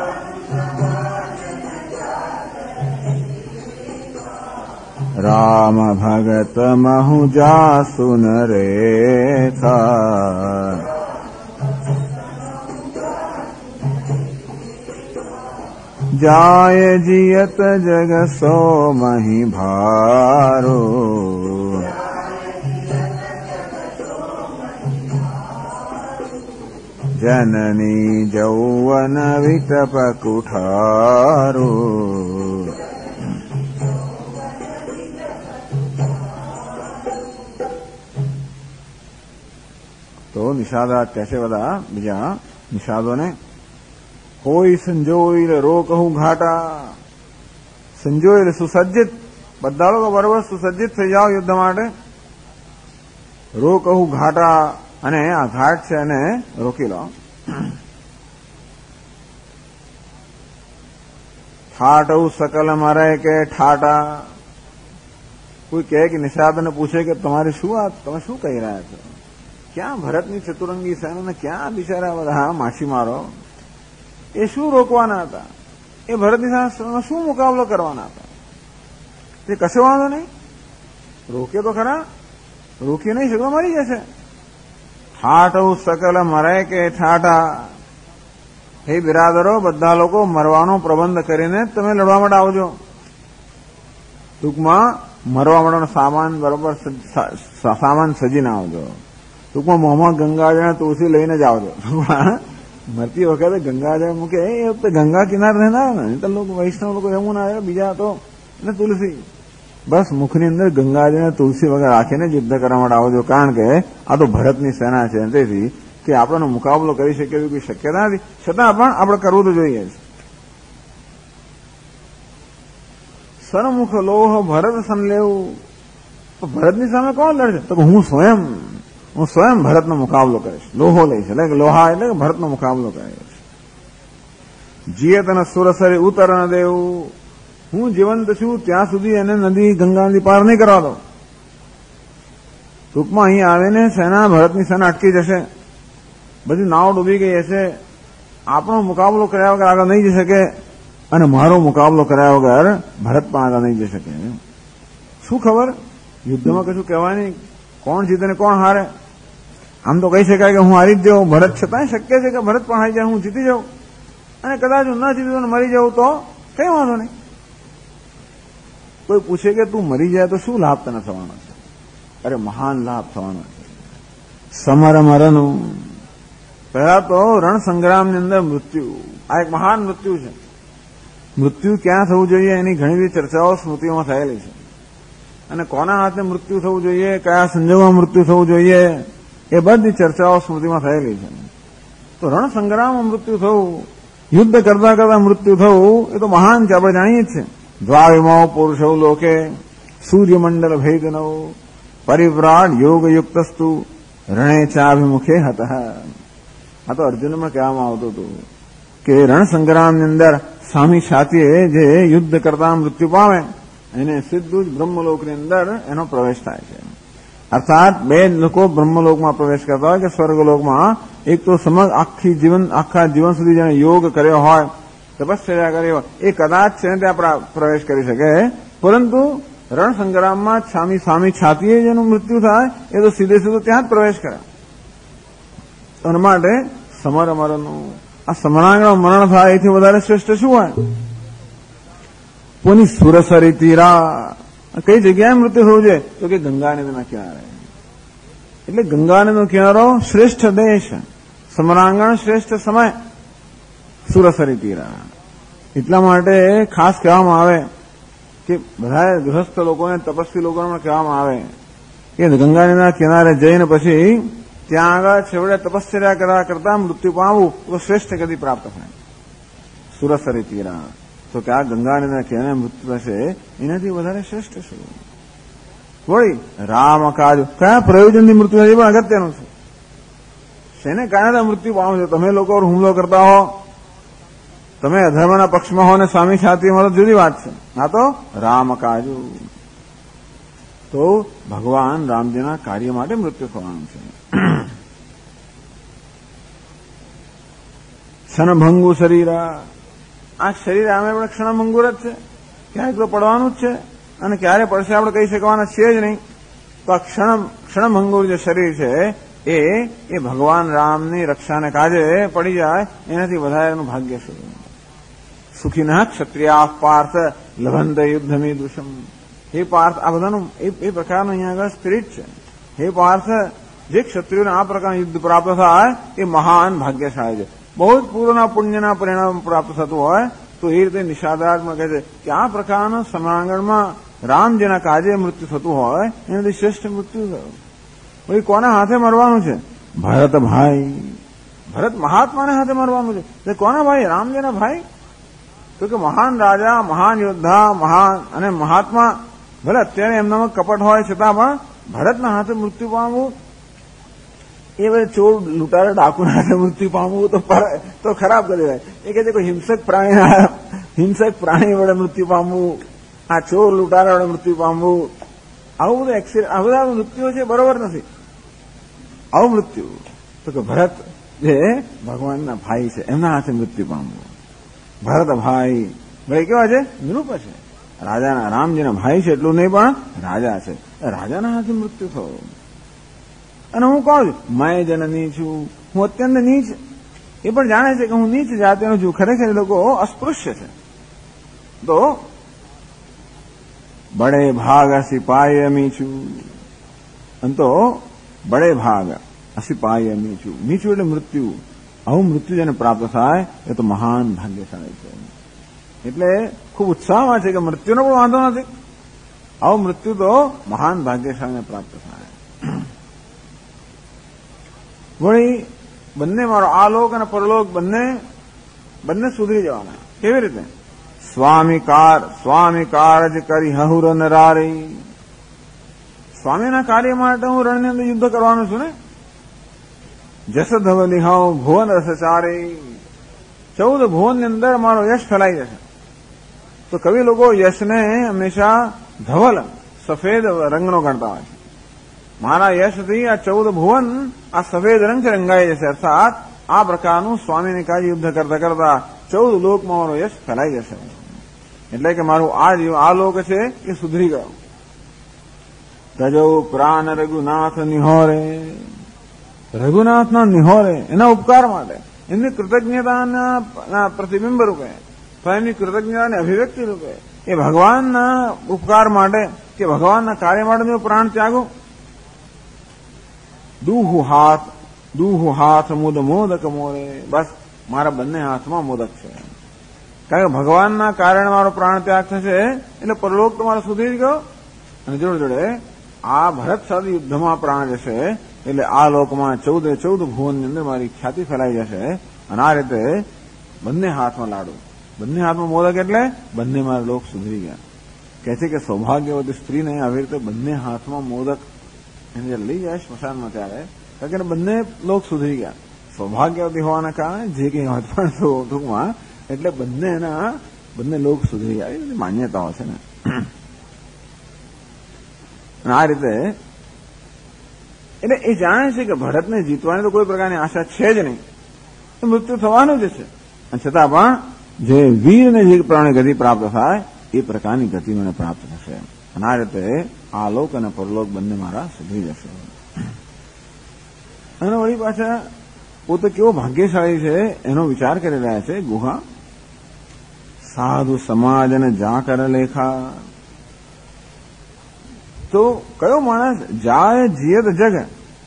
રામ ભગત મહુ જાસુન રેખા, જાય જીયત જગ સો મહી ભારો, જનની જૌવન વિટપ કુઠારો, તો નિષાદરાજ કહેશે બધા બીજા નિષાદોને, કોઈ સંજોઈલ રોકહું ઘાટા, સંજોઈલ સુસજ્જિત, બધા લોકો બરોબર સુસજ્જિત થઈ જાઓ યુદ્ધ માટે, રોકહું ઘાટા, અને આ ઘાટ છે એને રોકી લો, ઠાટવું સકલ મરે કે ઠાટા, કોઈ કહે કે નિષાદને પૂછે કે તમારી શું વાત, તમે શું કહી રહ્યા છો, ક્યાં ભરતની ચતુરંગી સેના ને ક્યાં બિચારા બધા માછીમારો, એ શું રોકવાના હતા? એ ભરતની સામે શું મુકાબલો કરવાના હતા? તે કશો વાંધો નહીં, રોકે તો ખરા, રોકી નહીં શકો, મરી જશે. ઠાઠ સકલ મરે કે ઠાઠા. હે બિરાદરો, બધા લોકો મરવાનો પ્રબંધ કરીને તમે લડવા માટે આવજો. ટૂંકમાં મરવા માટેનો સામાન બરોબર સામાન સજીને આવજો. ટૂંકમાં મોંમાં ગંગાજળ તુલસી લઈને જ આવજો. મરતી વખતે ગંગાજળ મૂકે એ વખતે ગંગા કિનારે રહેનાર ને તો લોકો વૈષ્ણવ લોકો યમુના આવે, બીજા તો ને તુલસી. બસ મુખની અંદર ગંગાજળ તુલસી વગર રાખીને યુદ્ધ કરવા માટે આવજો. કારણ કે આ તો ભરતની સેના છે, તેથી કે આપણનો મુકાબલો કરી શકે એવી કોઈ શક્યતા નથી. છતાં પણ આપણે કરવું તો જોઈએ જ. સન્મુખ લોહ ભરત સંલેવું. તો ભરતની સામે કોણ લડશે? તો હું સ્વયં ભરતનો મુકાબલો કરીશ. લોહો લઈશ, એટલે કે લોહા એટલે કે ભરતનો મુકાબલો કરીશ. જીયતન સુરસરી ઉતર ન દેવું. હું જીવંત છું ત્યાં સુધી એને નદી ગંગા નદી પાર નહીં કરવા દો. ટૂંકમાં અહીં આવીને સેના ભરતની સેના અટકી જશે, બધી નાવ ડૂબી ગઈ હશે, આપણો મુકાબલો કર્યા વગર આગળ નહીં જઈ શકે, અને મારો મુકાબલો કર્યા વગર ભરત પણ આગળ નહીં જઈ શકે. શું ખબર, યુદ્ધમાં કશું કહેવાય નહીં, કોણ જીતે ને કોણ હારે. આમ તો કહી શકાય કે હું હારી જ જાઉં, ભરત છતાંય શક્ય છે કે ભરત પણ હારી જાય, હું જીતી જાઉં, અને કદાચ હું ન જીતું ને મરી જાઉં તો કઈ વાંધો નહીં. કોઈ પૂછે કે તું મરી જાય તો શું લાભ તને થવાનો છે? અરે મહાન લાભ થવાનો છે. સમર મરનું. પહેલા તો રણ સંગ્રામની અંદર મૃત્યુ, આ એક મહાન મૃત્યુ છે. મૃત્યુ ક્યાં થવું જોઈએ એની ઘણી બધી ચર્ચાઓ સ્મૃતિઓમાં થયેલી છે. અને કોના હાથે મૃત્યુ થવું જોઈએ, કયા સંજોગોમાં મૃત્યુ થવું જોઈએ, એ બધી ચર્ચાઓ સ્મૃતિમાં થયેલી છે. તો રણ સંગ્રામમાં મૃત્યુ થવું, યુદ્ધ કરતા કરતા મૃત્યુ થવું, એ તો મહાન છે, આપણે જાણીએ જ છે. દ્વાવિમો પુરુષો લોકે સૂર્યમંડળ ભેદનવ પરિવ્રાટ યોગયુક્તસ્તુ રણે ચાભિમુખે હત. આ તો અર્જુનમાં કહેવામાં આવતું હતું કે રણ સંગ્રામની અંદર સામી છાતીએ જે યુદ્ધ કરતા મૃત્યુ પામે એને સીધું જ બ્રહ્મલોકની અંદર એનો પ્રવેશ થાય છે. અર્થાત બે લોકો બ્રહ્મલોકમાં પ્રવેશ કરતા હોય કે સ્વર્ગલોકમાં. એક તો આખા જીવન સુધી જેને યોગ કર્યો હોય, તપશ્ચર્યા કરી હોય, એ કદાચ છે ત્યાં પ્રવેશ કરી શકે, પરંતુ રણ સંગ્રામમાં સામી છાતીએ જેનું મૃત્યુ થાય એ તો સીધે સીધું ત્યાં જ પ્રવેશ કરે. એના માટે સમર અમરનું આ સમરાંગણ મરણ થાય એથી વધારે શ્રેષ્ઠ શું હોય? કોની સુરસરી તીરા. કઈ જગ્યાએ મૃત્યુ થવું છે? તો કે ગંગા નદીના કિનારે. એટલે ગંગા નદીનો કિનારો શ્રેષ્ઠ દેશ, સમરાંગણ શ્રેષ્ઠ સમય, સુરસરી તીરા. એટલા માટે ખાસ કહેવામાં આવે કે બધા ગૃહસ્થ લોકોને, તપસ્વી લોકોને કહેવામાં આવે કે ગંગા નદીના કિનારે જઈને પછી ત્યાં આગળ છેવડે તપશ્ચર્યા કરતા મૃત્યુ પામવું તો શ્રેષ્ઠ ગતિ પ્રાપ્ત થાય. સુરસરી તીરા. તો કે આ ગંગા નદીના કિનારે મૃત્યુ થશે એનાથી વધારે શ્રેષ્ઠ શું? વળી રામ કાજ કયા પ્રયોજનથી મૃત્યુ થાય એ પણ અગત્યનું છે. શેને કારણે મૃત્યુ પામો છો? તમે લોકો હુમલો કરતા હો, તમે અધર્મના પક્ષમાં હો ને સ્વામી છાતીમાં તો જુદી વાત છે. આ તો રામ કાજુ, તો ભગવાન રામજીના કાર્ય માટે મૃત્યુ થવાનું છે. ક્ષણભંગુ શરીર. આ શરીર આમે પણ ક્ષણભંગુર જ છે, ક્યારેક તો પડવાનું જ છે, અને ક્યારે પડશે આપણે કહી શકવાના છીએ જ નહીં. તો આ ક્ષણભંગુર જે શરીર છે એ ભગવાન રામની રક્ષાને કાજે પડી જાય એનાથી વધારે એનું ભાગ્ય શું? સુખીના ક્ષત્રિયા પાર્થ લભંત યુદ્ધમી દુષમ. હે પાર્થ, આ બધાનું એ પ્રકારનું અહીંયા આગળ સ્પિરિટ છે. હે પાર્થ, જે ક્ષત્રિયોને આ પ્રકારનું યુદ્ધ પ્રાપ્ત થાય એ મહાન ભાગ્યશાળી છે. બહુ જ પૂર્વના પુણ્યના પરિણામ પ્રાપ્ત થતું હોય તો એ રીતે નિષાદાર્થમાં કહે છે કે આ પ્રકારના સમરાંગણમાં રામજીના કાજે મૃત્યુ થતું હોય એનાથી શ્રેષ્ઠ મૃત્યુ થયું. ભાઈ કોના હાથે મરવાનું છે? ભરતભાઈ. ભરત મહાત્માના હાથે મરવાનું છે. કોના ભાઈ? રામજીના ભાઈ. તો કે મહાન રાજા, મહાન યોદ્ધા, મહાન અને મહાત્મા, ભલે અત્યારે એમનામાં કપટ હોય છતાં પણ ભરતના હાથે મૃત્યુ પામવું, એ બધે ચોર લૂંટારા ડાકુના હાથે મૃત્યુ પામવું તો ખરાબ કરી દેવાય. એ કહે છે કોઈ હિંસક પ્રાણી વડે મૃત્યુ પામવું, આ ચોર લૂંટારા વડે મૃત્યુ પામવું, આવું બધું આ બધા મૃત્યુઓ છે બરોબર નથી. આવું મૃત્યુ તો કે ભરત જે ભગવાનના ભાઈ છે એમના હાથે મૃત્યુ પામવું. ભરતભાઈ ભાઈ કેવા છે? નિરૂપ છે. રાજાના રામજીના ભાઈ છે એટલું નહીં પણ રાજા છે. રાજાના હાથે મૃત્યુ થયું. અને હું કોણ છું? મેં જનની છું. હું અત્યંત નીચ. એ પણ જાણે છે કે હું નીચ જાતિનો છું. ખરેખર એ લોકો અસ્પૃશ્ય છે. તો બડે ભાગ સિપાઈ અમી છું. અને તો બડે ભાગ સિપાઈ અમી છું. નીચું એટલે મૃત્યુ. આવું મૃત્યુ જેને પ્રાપ્ત થાય એ તો મહાન ભાગ્યશાળી છે. એટલે ખૂબ ઉત્સાહમાં છે કે મૃત્યુનો પણ વાંધો નથી. આવું મૃત્યુ તો મહાન ભાગ્યશાળીને પ્રાપ્ત થાય. વળી બંને મારો આ લોક અને પરલોક બંને સુધરી જવાના. કેવી રીતે? સ્વામી જ કરી હહુર નરારી. સ્વામીના કાર્ય માટે હું રણની અંદર યુદ્ધ કરવાનું છું ને. જસ ધવલી હાઉ ભુવન રસચારી. 14 ભુવનની અંદર મારો યશ ફેલાઈ જશે. તો કવિ લોકો યશને હંમેશા ધવલ સફેદ રંગનો ગણતા હોય છે. મારા યશથી આ 14 ભુવન આ સફેદ રંગથી રંગાઈ જશે. અર્થાત આ પ્રકારનું સ્વામીને કાર્ય યુદ્ધ કરતા કરતા 14 લોકમાં મારો યશ ફેલાઈ જશે. એટલે કે મારું આ લોક છે એ સુધરી ગયો. તજો પ્રાણ રઘુનાથ નિહોરે. રઘુનાથના નિહોરે એના ઉપકાર માટે એમની કૃતજ્ઞતાના પ્રતિબિંબ રૂપે તો એમની કૃતજ્ઞતાની અભિવ્યક્તિ રૂપે એ ભગવાનના ઉપકાર માટે કે ભગવાનના કાર્ય માટે પ્રાણ ત્યાગો. દૂહુ હાથ મુદ મોદક મોરે. બસ મારા બંને હાથમાં મોદક છે. કારણ કે ભગવાનના કારણે મારો પ્રાણ ત્યાગ થશે એટલે પરલોક તો મારો સુધરી જ ગયો. અને જોડે જોડે આ ભરત સાથે યુદ્ધમાં પ્રાણ જશે એટલે આ લોકમાં 14 ભુવનની અંદર મારી ખ્યાતિ ફેલાઈ જશે. અને આ રીતે બંને હાથમાં લાડુ, બંને હાથમાં મોદક એટલે બંને મારા લોક સુધરી ગયા. કહે છે કે સૌભાગ્યવતી સ્ત્રીને આવી રીતે બંને હાથમાં મોદક એને લઈ જાય સ્મશાનમાં ત્યારે કારણ કે બંને લોક સુધરી ગયા. સૌભાગ્યવતી હોવાના કારણે જે કંઈ વાત પણ ટૂંકમાં એટલે બંને લોક સુધરી ગયા. એ બધી માન્યતાઓ છે ને. આ રીતે એટલે એ જાણે છે કે ભરતને જીતવાની તો કોઈ પ્રકારની આશા છે જ નહીં. મૃત્યુ થવાનું જ છે. અને છતાં પણ જે વીરને જે પ્રકારની ગતિ પ્રાપ્ત થાય એ પ્રકારની ગતિ મને પ્રાપ્ત થશે. અને આ રીતે આ લોક અને પરલોક બંને મારા સુધરી જશે. અને વળી પાછા પોતે કેવો ભાગ્યશાળી છે એનો વિચાર કરી રહ્યા છે ગુહા. સાધુ સમાજ અને જા કર લેખા. તો કયો માણસ જાય જીયત જગ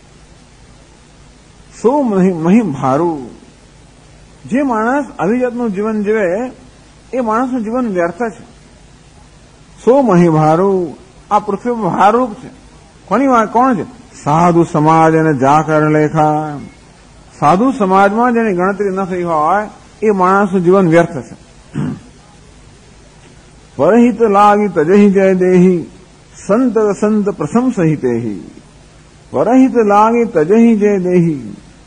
સો મહી ભારું. જે માણસ આવી જાતનું જીવન જીવે એ માણસનું જીવન વ્યર્થ છે. સો મહી ભારું. આ પૃથ્વી ભારરૂપ છે. કોની વાત? કોણ છે? સાધુ સમાજ અને જા કર લેખા. સાધુ સમાજમાં જેની ગણતરી ન થઈ હોય એ માણસનું જીવન વ્યર્થ છે. પરહિત લાગી તજહી જય દેહી સંત પ્રશંસહિતેહી. પરહિત લાગી તજહી જય દેહી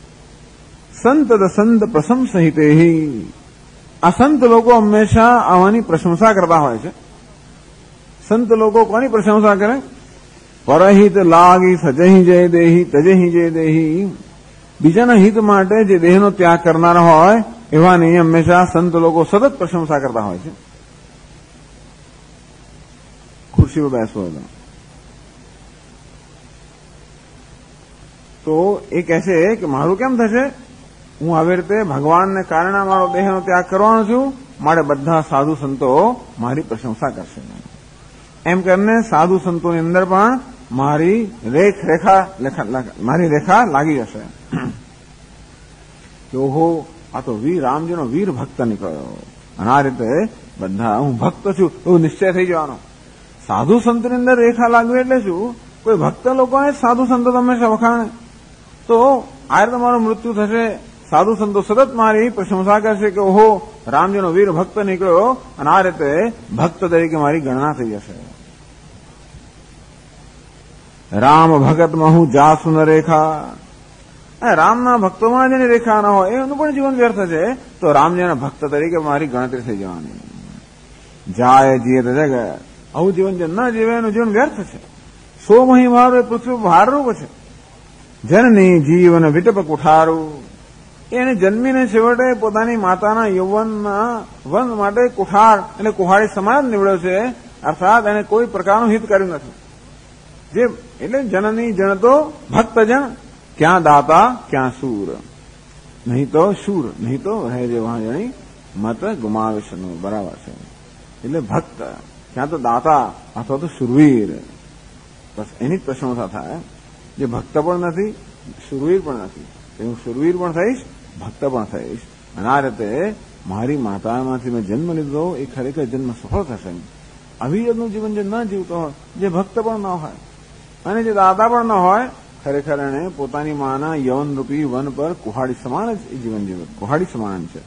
સંત પ્રશંસહિતેહી. આ સંત લોકો હંમેશા આવાની પ્રશંસા કરતા હોય છે. સંત લોકો કોની પ્રશંસા કરે? પરહિત લાગી સજહી જય દેહી તજહી જય દેહી. બીજાના હિત માટે જે દેહનો ત્યાગ કરનારા હોય એવાની હંમેશા સંત લોકો સતત પ્રશંસા કરતા હોય છે. ખુરશી પર બેસવો હતો તો એ કહેશે કે મારું કેમ થશે? હું આવી રીતે ભગવાનને કારણે મારો દેહનો ત્યાગ કરવાનો છું, માટે બધા સાધુ સંતો મારી પ્રશંસા કરશે. એમ કરીને સાધુ સંતોની અંદર પણ મારી રેખા લાગી જશે કે ઓહો આ તો રામજીનો વીર ભક્ત નીકળ્યો. અને આ રીતે બધા હું ભક્ત છું એવું નિશ્ચય થઈ જવાનો. સાધુ સંતની અંદર રેખા લાગવી એટલે શું? કોઈ ભક્ત લોકોને સાધુ સંતો હંમેશા વખાણે તો આ રીતે મારું મૃત્યુ થશે. સાધુ સંતો સતત મારી પ્રશંસા કરશે કે ઓહો રામજીનો વીર ભક્ત નીકળ્યો. અને આ રીતે ભક્ત તરીકે મારી ગણના થઈ જશે. રામ ભગતમાં હું જાસુ ન રેખા. રામના ભક્તોમાં જેની રેખા ન હોય એનું પણ જીવન વ્યર્થ છે. તો રામજીના ભક્ત તરીકે મારી ગણતરી થઈ જવાની. જાય જીયત જગ. આવું જીવન જે ન જીવે એનું જીવન વ્યર્થ છે. સો મહી મારું એ પૃથ્વી ભારરૂપ છે. જનની જીવન વિટપ કુઠારું. એને જન્મીને છેવટે પોતાની માતાના યૌવનના વન માટે કુઠાર એટલે કુહાડી સમાન નીવડ્યો છે, અર્થાત એને કોઈ પ્રકારનું હિત કર્યું નથી. જે એટલે જનની જન તો ભક્તજન, ક્યાં દાતા ક્યાં શૂર, નહીં તો શૂર નહીં તો રહે જે વહાં જણી મત ગુમાવે છે. બરાબર છે. એટલે ભક્ત ક્યાં તો દાતા અથવા તો શુરવીર, બસ એની જ પ્રશંસા થાય. જે ભક્ત પણ નથી, શુરવીર પણ નથી, હું શુરવીર પણ થઈશ, ભક્ત પણ થઈશ. અને આ રીતે મારી માતામાંથી મેં જન્મ લીધો એ ખરેખર જન્મ સફળ થશે. અવિરતનું જીવન જે ન જીવતો હોય, જે ભક્ત પણ ન હોય અને જે દાતા પણ ન હોય, ખરેખર એને પોતાની માના યવન રૂપી વન પર કુહાડી સમાન જ જીવન જીવન કુહાડી સમાન છે.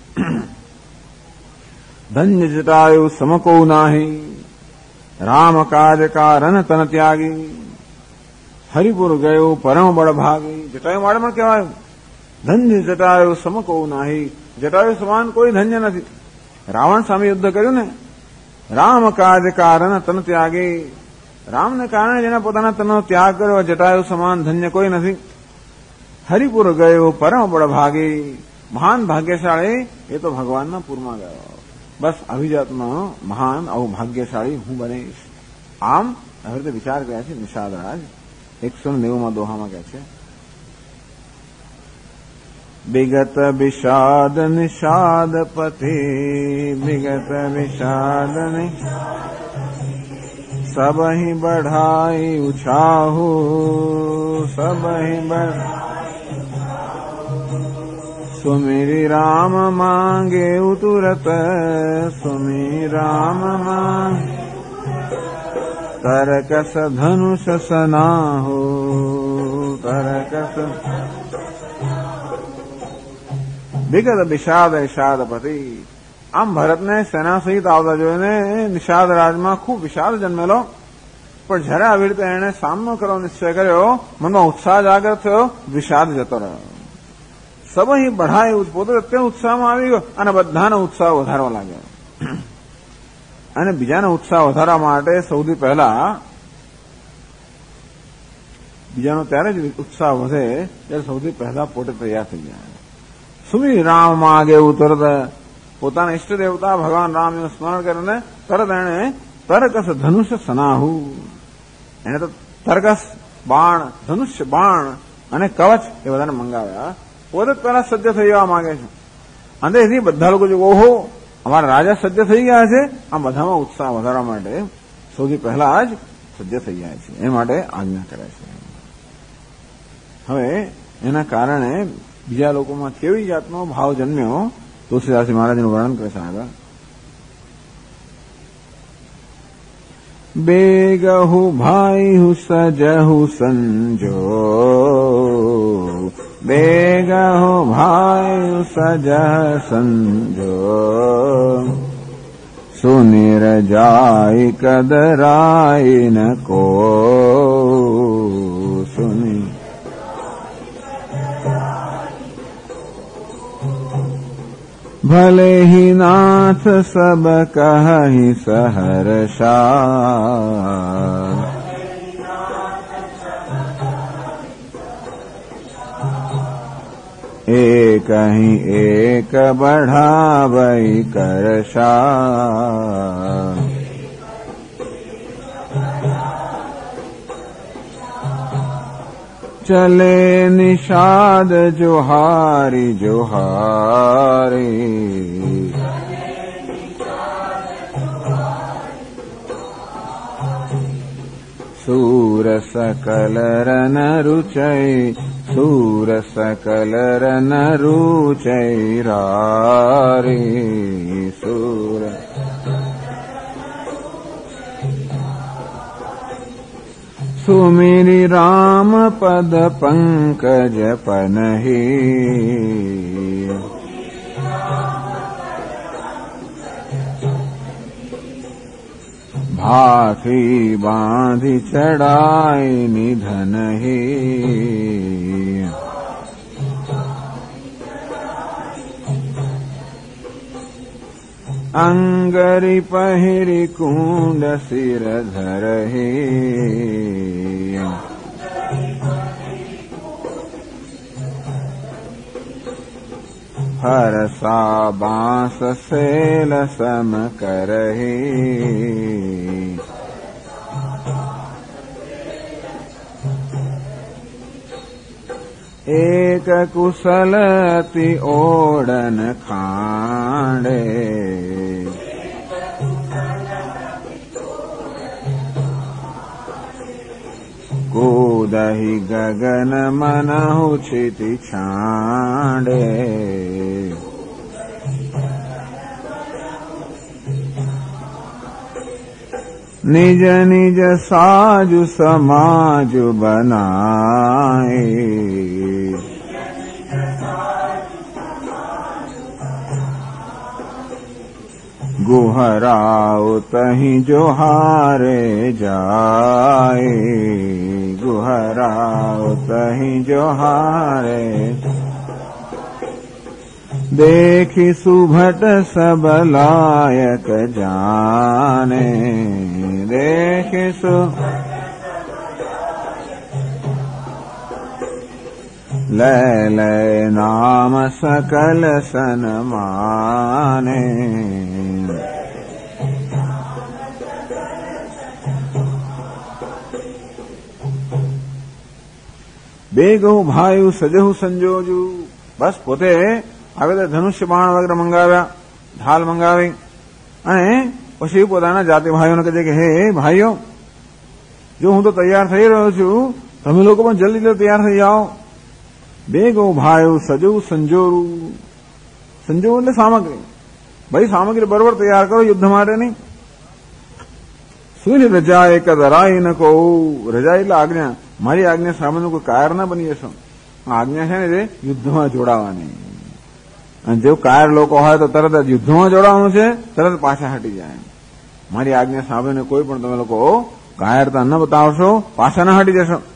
ધન્ય જટાયું સમકો નાહી, રામ કાજ કારણ તન ત્યાગી, હરિપુર ગયો પરમ બળ ભાગી. જટાયુ માટે પણ કહેવાયું ધન્ય જટાયુ સમકો નાહી, જટાયુ સમાન કોઈ ધન્ય નથી. રાવણ સામે યુદ્ધ કર્યું ને, રામ કાજ કારણ તન ત્યાગી, રામને કારણે જેને પોતાના તનનો ત્યાગ કર્યો, જટાયુ સમાન ધન્ય કોઈ નથી. હરિપુર ગયો પરમ બળ ભાગી, મહાન ભાગ્યશાળી એ તો ભગવાનના પૂરમાં ગયો. બસ અભિજાતમાં મહાન આવું ભાગ્યશાળી હું બનીશ. આમ આવી રીતે વિચાર કર્યા છે નિષાદરાજ 190 દોહામાં કહે છે, વિગત વિષાદ નિષાદ પતિ, વિગત વિષાદ सबहि बढ़ाई उछाहू, सबहि सुमिरि राम मांगे तुरत, सुमिरि राम मांगे तरकस धनुष सनाहू, तरकस વિગત વિષાદ નિષાદપતિ. આમ ભરતને સેના સહિત આવતા જોઈને નિષાદ રાજમાં ખૂબ વિષાદ જન્મેલો. પણ જયારે આવી રીતે એને સામનો કરવાનો નિશ્ચય કર્યો, મનમાં ઉત્સાહ જાગૃત થયો, વિષાદ જતો રહ્યો. સબહી બઢાયું, પોતે અત્યંત ઉત્સાહમાં આવી ગયો અને બધાનો ઉત્સાહ વધારવા લાગ્યો. અને બીજાનો ઉત્સાહ વધારવા માટે સૌથી પહેલા બીજાનો ત્યારે જ ઉત્સાહ વધે ત્યારે સૌથી પહેલા પોતે તૈયાર થઈ જાય. સુમી રામ માગે તરત પોતાના ઇષ્ટ દેવતા ભગવાન રામનું સ્મરણ કરીને તરત એને તરકસ ધનુષ્ય સનાહુ, એને તો તરકસ બાણ, ધનુષ્ય બાણ અને કવચ એ બધાને મંગાવ્યા. પોતે જ પહેલા સજ્જ થઈ જવા માંગે છે. અને એથી બધા લોકો જો ઓહો અમારા રાજા સજ્જ થઈ ગયા છે, આ બધામાં ઉત્સાહ વધારવા માટે સૌથી પહેલા જ સજ્જ થઈ જાય છે. એ માટે આજ્ઞા કરે છે. હવે એના કારણે બીજા લોકોમાં કેવી જાતનો ભાવ જન્મ્યો તુલસીદાસજી મહારાજનું વર્ણન કરે છે આગળ. બેગહુ ભાઈ હું સજહુ સંજો, બેગહુ ભાઈ સજ સંજો, સુનિર જાય કદરાય ન કો, સુનિ भले ही नाथ सब कहि सहर्षा, एक ही एक बढ़ावई करषा, चले निषाद जोहारी जोहारी, सूर सकल रन रुचै, सूर सकल रन रुचै रारी, सूर सुमिरि राम पद पंकज पनहि, भाखी बांधि चढ़ाई निधनहि, अंगरि पहिरि कुंड सिर धरहि, हरसा बांस सेल सम करही एक कुशलति ओडन खांडे कूदहि गगन मनहु क्षिति छांडे निज निज साजु समाजु बनाए गुहराउ तहि जोहारे जाए गुहराउ तहि जोहारे देखि सुभट सब लायक जाने देखि लय लय नाम सकल सन माने બેગહુ ભાયુ સજહુ સંજોજુ બસ પોતે હવે તો ધનુષ્ય બાણ વગેરે મંગાવ્યા ઢાલ મંગાવી અને પછી પોતાના જાતિ ભાઈઓને કહે કે હે ભાઈઓ જો હું તો તૈયાર થઈ રહ્યો છું તમે લોકો પણ જલ્દી જલ્દી તૈયાર થઈ જાઓ બેગહુ ભાયુ સજહુ સંજોરુ સંજોવું એટલે સામગ્રી ભાઈ સામગ્રી બરોબર તૈયાર કરો યુદ્ધ માટેની સુની રજા એક દરાઈ ન કહું રજા એટલે આજ્ઞા મારી આજ્ઞા સામેનું કોઈ કાયર ના બની જશો આજ્ઞા છે ને જે યુદ્ધમાં જોડાવાની અને જેવું કાયર લોકો હોય તો તરત જ યુદ્ધમાં જોડાવાનું છે તરત પાછા હટી જાય મારી આજ્ઞા સામેને કોઈ પણ તમે લોકો કાયરતા ન બતાવશો પાછા ના હટી જશો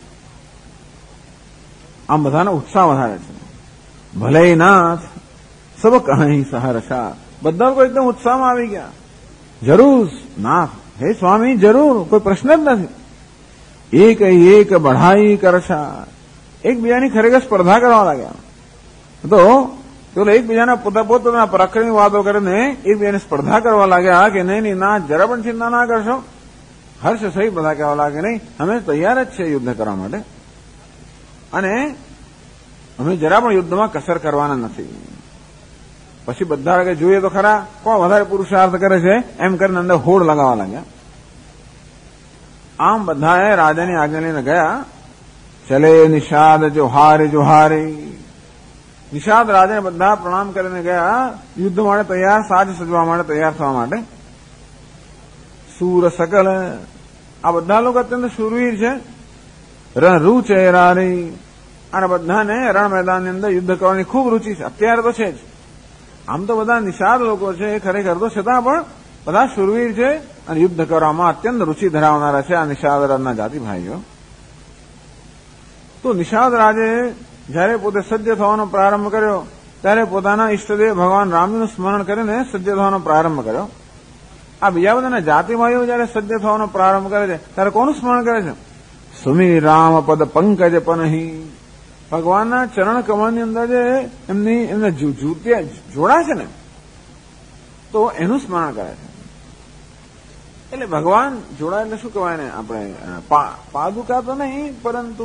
આમ બધાનો ઉત્સાહ વધારે છે ભલે નાથ સબ કહી સહર્ષા બધા લોકો એકદમ ઉત્સાહમાં આવી ગયા જરૂર નાથ હે સ્વામી જરૂર કોઈ પ્રશ્ન જ નથી એક એક બઢાઈ કરશા એકબીજાની ખરેખર સ્પર્ધા કરવા લાગ્યા તો પેલો એકબીજાના પોતાના પરાક્રમી વાતો કરીને એકબીજાની સ્પર્ધા કરવા લાગ્યા કે નહીં ના જરા પણ ચિંતા ના કરશો હર્ષ સહી બધા કહેવા લાગે નહીં અમે તૈયાર જ છે યુદ્ધ કરવા માટે અને અમે જરા પણ યુદ્ધમાં કસર કરવાના નથી પછી બધા જોઈએ તો ખરા કોણ વધારે પુરુષાર્થ કરે છે એમ કરીને અંદર હોડ લગાવવા લાગ્યા આમ બધાએ રાજાની આજ્ઞા લઈને ગયા ચલે નિષાદ જોહારે જોહારે નિષાદ રાજાને બધા પ્રણામ કરીને ગયા યુદ્ધ માટે તૈયાર સાજ સજવા માટે તૈયાર થવા માટે સૂર સકલ આ બધા લોકો અત્યંત શૂરવીર છે રણ રૂ ચહેરારી અને બધાને રણ મેદાનની અંદર યુદ્ધ કરવાની ખૂબ રૂચિ છે અત્યારે તો છે જ આમ તો બધા નિષાદ લોકો છે ખરેખર તો છતાં પણ બધા શૂરવીર છે અને યુદ્ધ કરવામાં અત્યંત રૂચિ ધરાવનારા છે આ નિષાદ રાજના જાતિ ભાઈઓ તો નિષાદ રાજે જયારે પોતે સજ્જ થવાનો પ્રારંભ કર્યો ત્યારે પોતાના ઈષ્ટદેવ ભગવાન રામનું સ્મરણ કરીને સજ્જ થવાનો પ્રારંભ કર્યો આ બીજા બધાના જાતિ ભાઈઓ જયારે સજ્જ થવાનો પ્રારંભ કરે છે ત્યારે કોનું સ્મરણ કરે છે સુમી રામ પદ પંકજ પનહી ભગવાનના ચરણ કમળની અંદર જે એમને જોડા છે ને તો એનું સ્મરણ કરે છે એટલે ભગવાન જોડા એટલે શું કહેવાય ને આપણે પાદુકા તો નહીં પરંતુ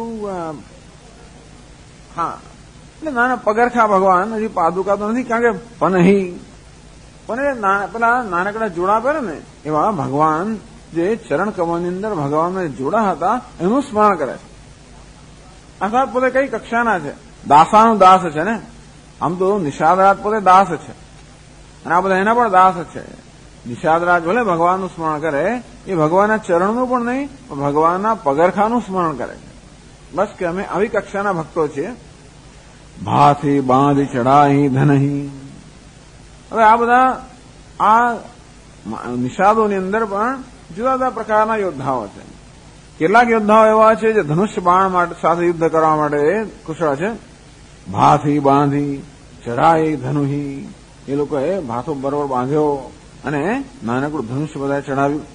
હા એટલે નાના પગરખા ભગવાન હજી પાદુકા તો નથી કારણ કે પનહી પણ પેલા નાનકડા જોડા પહેરે ને એવા ભગવાન જે ચરણ કમળની અંદર ભગવાનને જોડા હતા એનું સ્મરણ કરે છે અર્થાત પોતે કઈ કક્ષાના છે દાસાનું દાસ છે ને આમ તો નિષાદરાજ પોતે દાસ છે અને આ બધા એના પણ દાસ છે નિષાદરાજ ભલે ભગવાનનું સ્મરણ કરે એ ભગવાનના ચરણનું પણ નહીં પણ ભગવાનના પગરખાનું સ્મરણ કરે છે બસ કે અમે આવી કક્ષાના ભક્તો છીએ ભાથી બાંધી ચડાહી ધનહી હવે આ બધા આ નિષાદોની અંદર પણ જુદા જુદા પ્રકારના યોદ્ધાઓ છે કેટલાક યોદ્ધાઓ એવા છે જે ધનુષ્ય બાણ સાથે યુદ્ધ કરવા માટે કુશળ છે ભાથી બાંધી ચઢાઈ ધનુહી એ લોકોએ ભાથો બરોબર બાંધ્યો અને નાનકડું ધનુષ્ય બધાએ ચડાવ્યું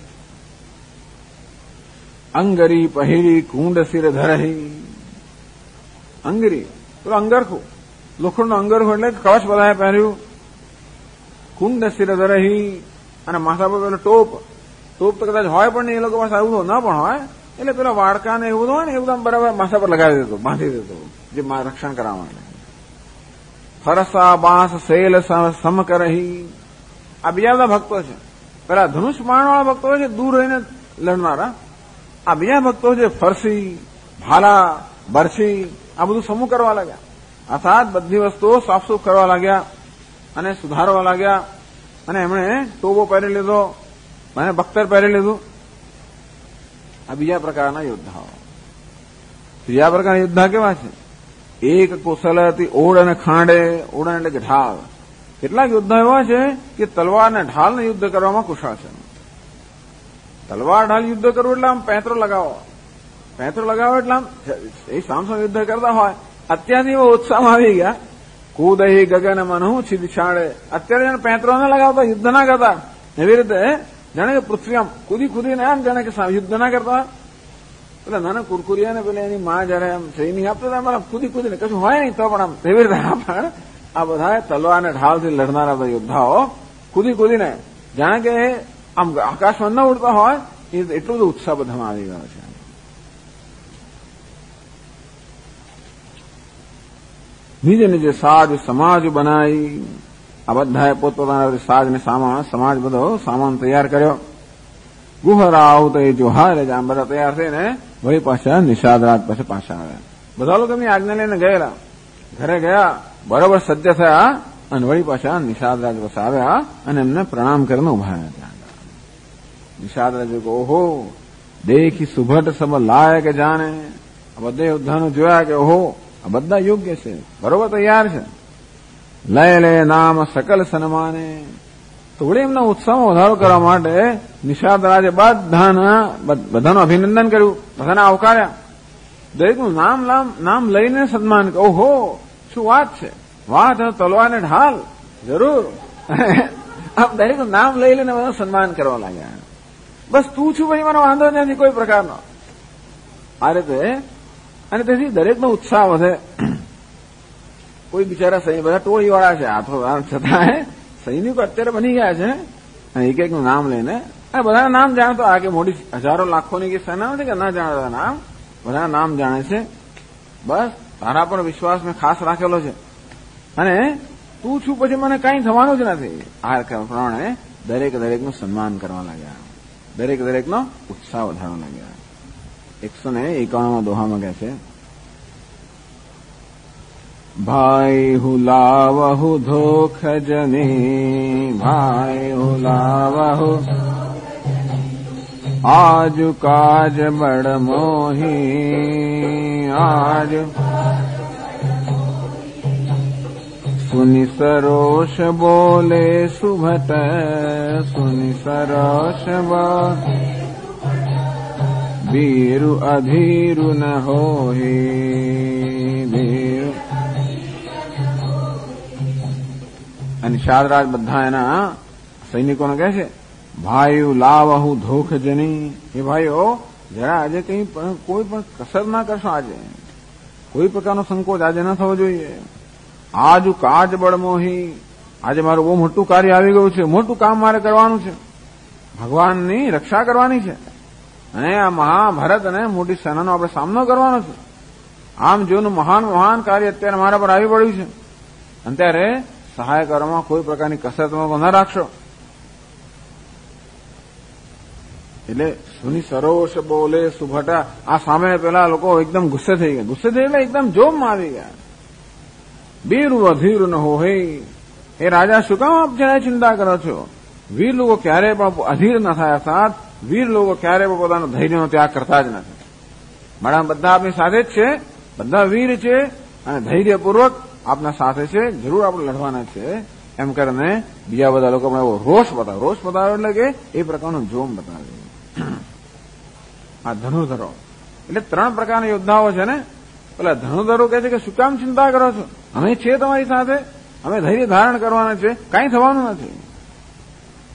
અંગરી પહેરી કુંડ શિર ધરહી અંગરી પેલું અંગરખું લોખંડનો અંગરખો એટલે કવચ બધાએ પહેર્યું, કુંડ શિર ધરહી, અને માથા પર પેલો ટોપ તો કદાચ હોય પણ નહીં, એ લોકો પાસે આવું ન પણ હોય એટલે પેલા વાડકા ને એવું હોય ને એવું આમ બરાબર માથા પર લગાવી દેતો, બાંધી દેતો, જે રક્ષણ કરવા માટે. ફરસા બાંસ શૈલ સમ કરહી, આ બીજા બધા ભક્તો છે. પેલા ધનુષ બાણવાળા ભક્તો છે દૂર રહીને લડનારા, આ બીજા ભક્તો છે ફરસી, ભાલા, બરછી, આ બધું સમૂહ કરવા લાગ્યા. અર્થાત બધી વસ્તુઓ સાફસૂફ કરવા લાગ્યા અને સુધારવા લાગ્યા. અને એમણે ટોબો પહેરી લીધો અને બખ્તર પહેરી લીધું. આ બીજા પ્રકારના યોદ્ધાઓ. ત્રીજા પ્રકારના યોદ્ધા કેવા છે? એક કુશલથી ઓળ અને ખાંડે, ઓળણ એટલે કે ઢાલ. કેટલાક યોદ્ધા એવા છે કે તલવાર અને ઢાલને યુદ્ધ કરવામાં કુશળ છે. તલવાર ઢાલ યુદ્ધ કરવું એટલે આમ પેંતરો લગાવો એટલે આમ એ સામસામ યુદ્ધ કરતા હોય. અત્યારથી એવો ઉત્સાહમાં આવી ગયા, કૂદહી ગગન મનહુ છિદ છાડે. અત્યારે જાણે પેંતરો ના લગાવતા, યુદ્ધ ના કરતા. એવી રીતે જાણે કે પૃથ્વી આમ કૂદીને આમ જાણે કે યુદ્ધ ના કરતા. પેલા નાના કુરકુરિયા ને પેલા એની માં જયારે આમ સૈનિક આપતા હતા, કૂદીને કશું હોય નહીં તો પણ આમ એવી રીતે પણ આ બધા તલવાર અને ઢાલથી લડનારા બધા યોદ્ધાઓ કૂદીને જાણે કે આમ આકાશમાં ન ઉડતા હોય એટલો બધો ઉત્સાહ બધામાં આવી ગયો છે. નીજે નીજે સાજ સમાજ બનાવી. આ બધાએ પોતપોતાના સાજ ને સમાજ બધો સામાન તૈયાર કર્યો. ગુહરાવ તો એ જોહાર આમ બધા તૈયાર થઈને વળી પાછા નિષાદરાજ પાસે પાછા આવ્યા. બધા લોકો એમની આજ્ઞા લઈને ગયેલા, ઘરે ગયા, બરોબર સજ્જ થયા અને વળી પાછા નિષાદરાજ પાસે આવ્યા અને એમને પ્રણામ કરીને ઉભા હતા. નિષાદરાજ ઓહો દેખી સુભટ સબ લાયક જાણે. આ બધા યોદ્ધાનું જોયા કે ઓહો આ બધા યોગ્ય છે, બરોબર તૈયાર છે. લય લે નામ સકલ સન્માને. તો વળી એમના ઉત્સાહમાં વધારો કરવા માટે નિષાદરાજે બધાનું અભિનંદન કર્યું, બધાને આવકાર્યા. દરેકનું નામ લઈને સન્માન. ઓહો શું વાત છે, વાત તલવાર ને ઢાલ, જરૂર. આમ દરેકનું નામ લઈ લઈને બધા સન્માન કરવા લાગ્યા. બસ તું છું ભાઈ, મને વાંધો નથી કોઈ પ્રકારનો. આ રીતે અને તેથી દરેકનો ઉત્સાહ વધે. કોઈ બિચારા સૈનિક બધા ટોળીવાળા છે, હાથો છતાં સૈનિકો અત્યારે બની ગયા છે અને એક એકનું નામ લઈને બધાના નામ જાણતો. આ કે મોટી હજારો લાખોની કે સેના નથી કે ના જાણતા નામ, બધાના નામ જાણે છે. બસ તારા પર વિશ્વાસ મેં ખાસ રાખેલો છે અને તું છું પછી મને કઈ થવાનું જ નથી. આ પ્રમાણે દરેકનું સન્માન કરવા લાગ્યા, દરેકનો ઉત્સાહ વધારવા લાગ્યા. 191 દોહામાં કહે છે, ભાઈ હુલાવહુ ધોખ જની, ભાઈ હુલાવહુ આજુ કાજ બડ મોહી, આજ સુની સરોષ બોલે સુભટ, સુની સરોષ બોલે વીરુ અધીરુ ન હોહી, વીરુ. અને નિષાદરાજ બધા એના સૈનિકોને કહે છે, ભાઈઓ લાવહુ ધોખ જની. એ ભાઈઓ જરા આજે કઈ પણ કોઈ પણ કસર ના કરશો, આજે કોઈ પ્રકારનો સંકોચ આજે ન થવો જોઈએ. આજુ કાજ બળમોહી, આજે મારું બહુ મોટું કાર્ય આવી ગયું છે, મોટું કામ મારે કરવાનું છે, ભગવાનની રક્ષા કરવાની છે અને આ મહાભારત અને મોટી સેનાનો આપણે સામનો કરવાનો છે. આમ જોનું મહાન કાર્ય અત્યારે મારા પર આવી પડ્યું છે અને ત્યારે સહાય કરવામાં કોઈ પ્રકારની કસરત ન રાખશો. એટલે સુની સરોષ બોલે સુભટા. આ સામે પેલા લોકો એકદમ ગુસ્સે થઈ ગયા, એટલે એકદમ જોમમાં આવી ગયા. બીરુ અધીર ન હોહે. એ રાજા શું કામ આપ જરા ચિંતા કરો છો? વીર લોકો ક્યારેય પણ અધીર ન થાય, અર્થાત વીર લોકો ક્યારેય પણ પોતાનો ધૈર્યનો ત્યાગ કરતા જ નથી. મેડમ બધા આપની સાથે જ છે, બધા વીર છે અને ધૈર્યપૂર્વક આપના સાથે છે, જરૂર આપણે લડવાના છે એમ કરીને બીજા બધા લોકો આપણે રોષ બતાવે એટલે કે એ પ્રકારનો જોમ બતાવે. આ ધનુર્ધરો એટલે 3 પ્રકારના યોદ્ધાઓ છે ને. પેલા ધનુર્ધરો કહે છે કે શું કામ ચિંતા કરો છો, અમે છીએ તમારી સાથે, અમે ધૈર્ય ધારણ કરવાના છે, કાંઈ થવાનું નથી.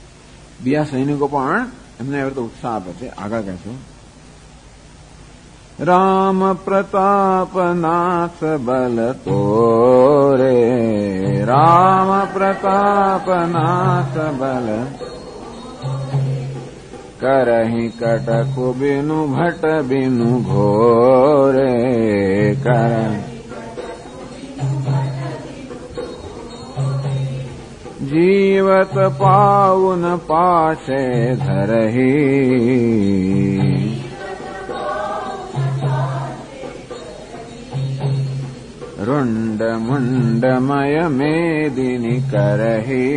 બીજા સૈનિકો પણ એમને એવી રીતે ઉત્સાહ આપે છે. આગળ કહે છે, राम प्रताप नाथ बल तोरे, राम प्रताप नाथ बल करहि कटकु बिनु भट बिनु घोरे, करहि जीवत पाउन पाछे धरहि, रुंड मुंडमय मेदिनी करहि,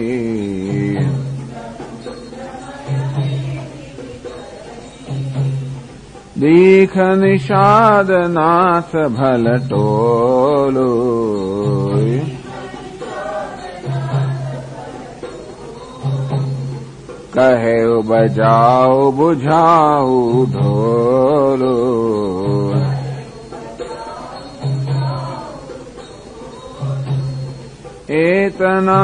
दीख निषाद नाथ भल टोलू, कहे बजाओ बुझाऊ ढोलो, एतना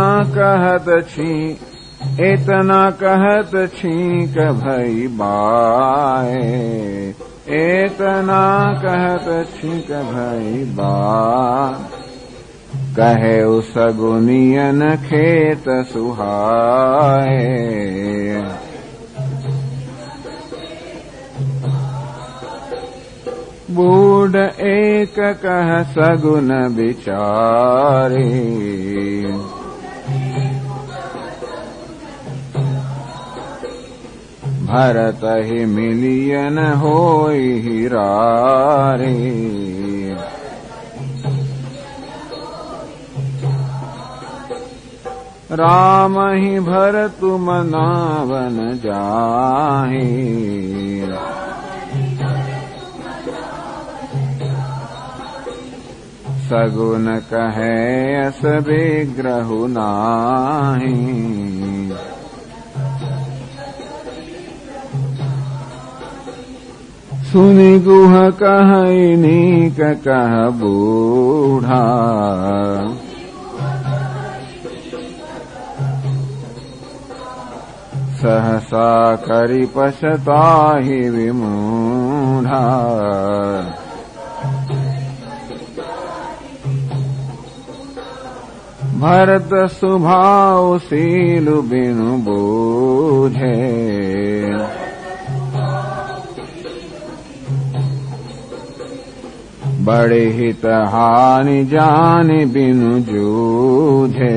कहत छींक भई बाए, एतना कहत छींक भई बाए, कहे सगुनियन खेत सुहाए, बूढ़ एक कह सगुन बिचारे, भरत ही मिलियन होई हिरारे, राम ही भरत मनावन जाहि, सगुन कहे अस विग्रहु नाही, सुनि गुह कहई नीक कह बूढ़ा, सहसा करि पछताहि विमूढ़ा, भरत सुभाव सील बिनु बूझे, बड़े हित हानि जानि बिनु जूझे,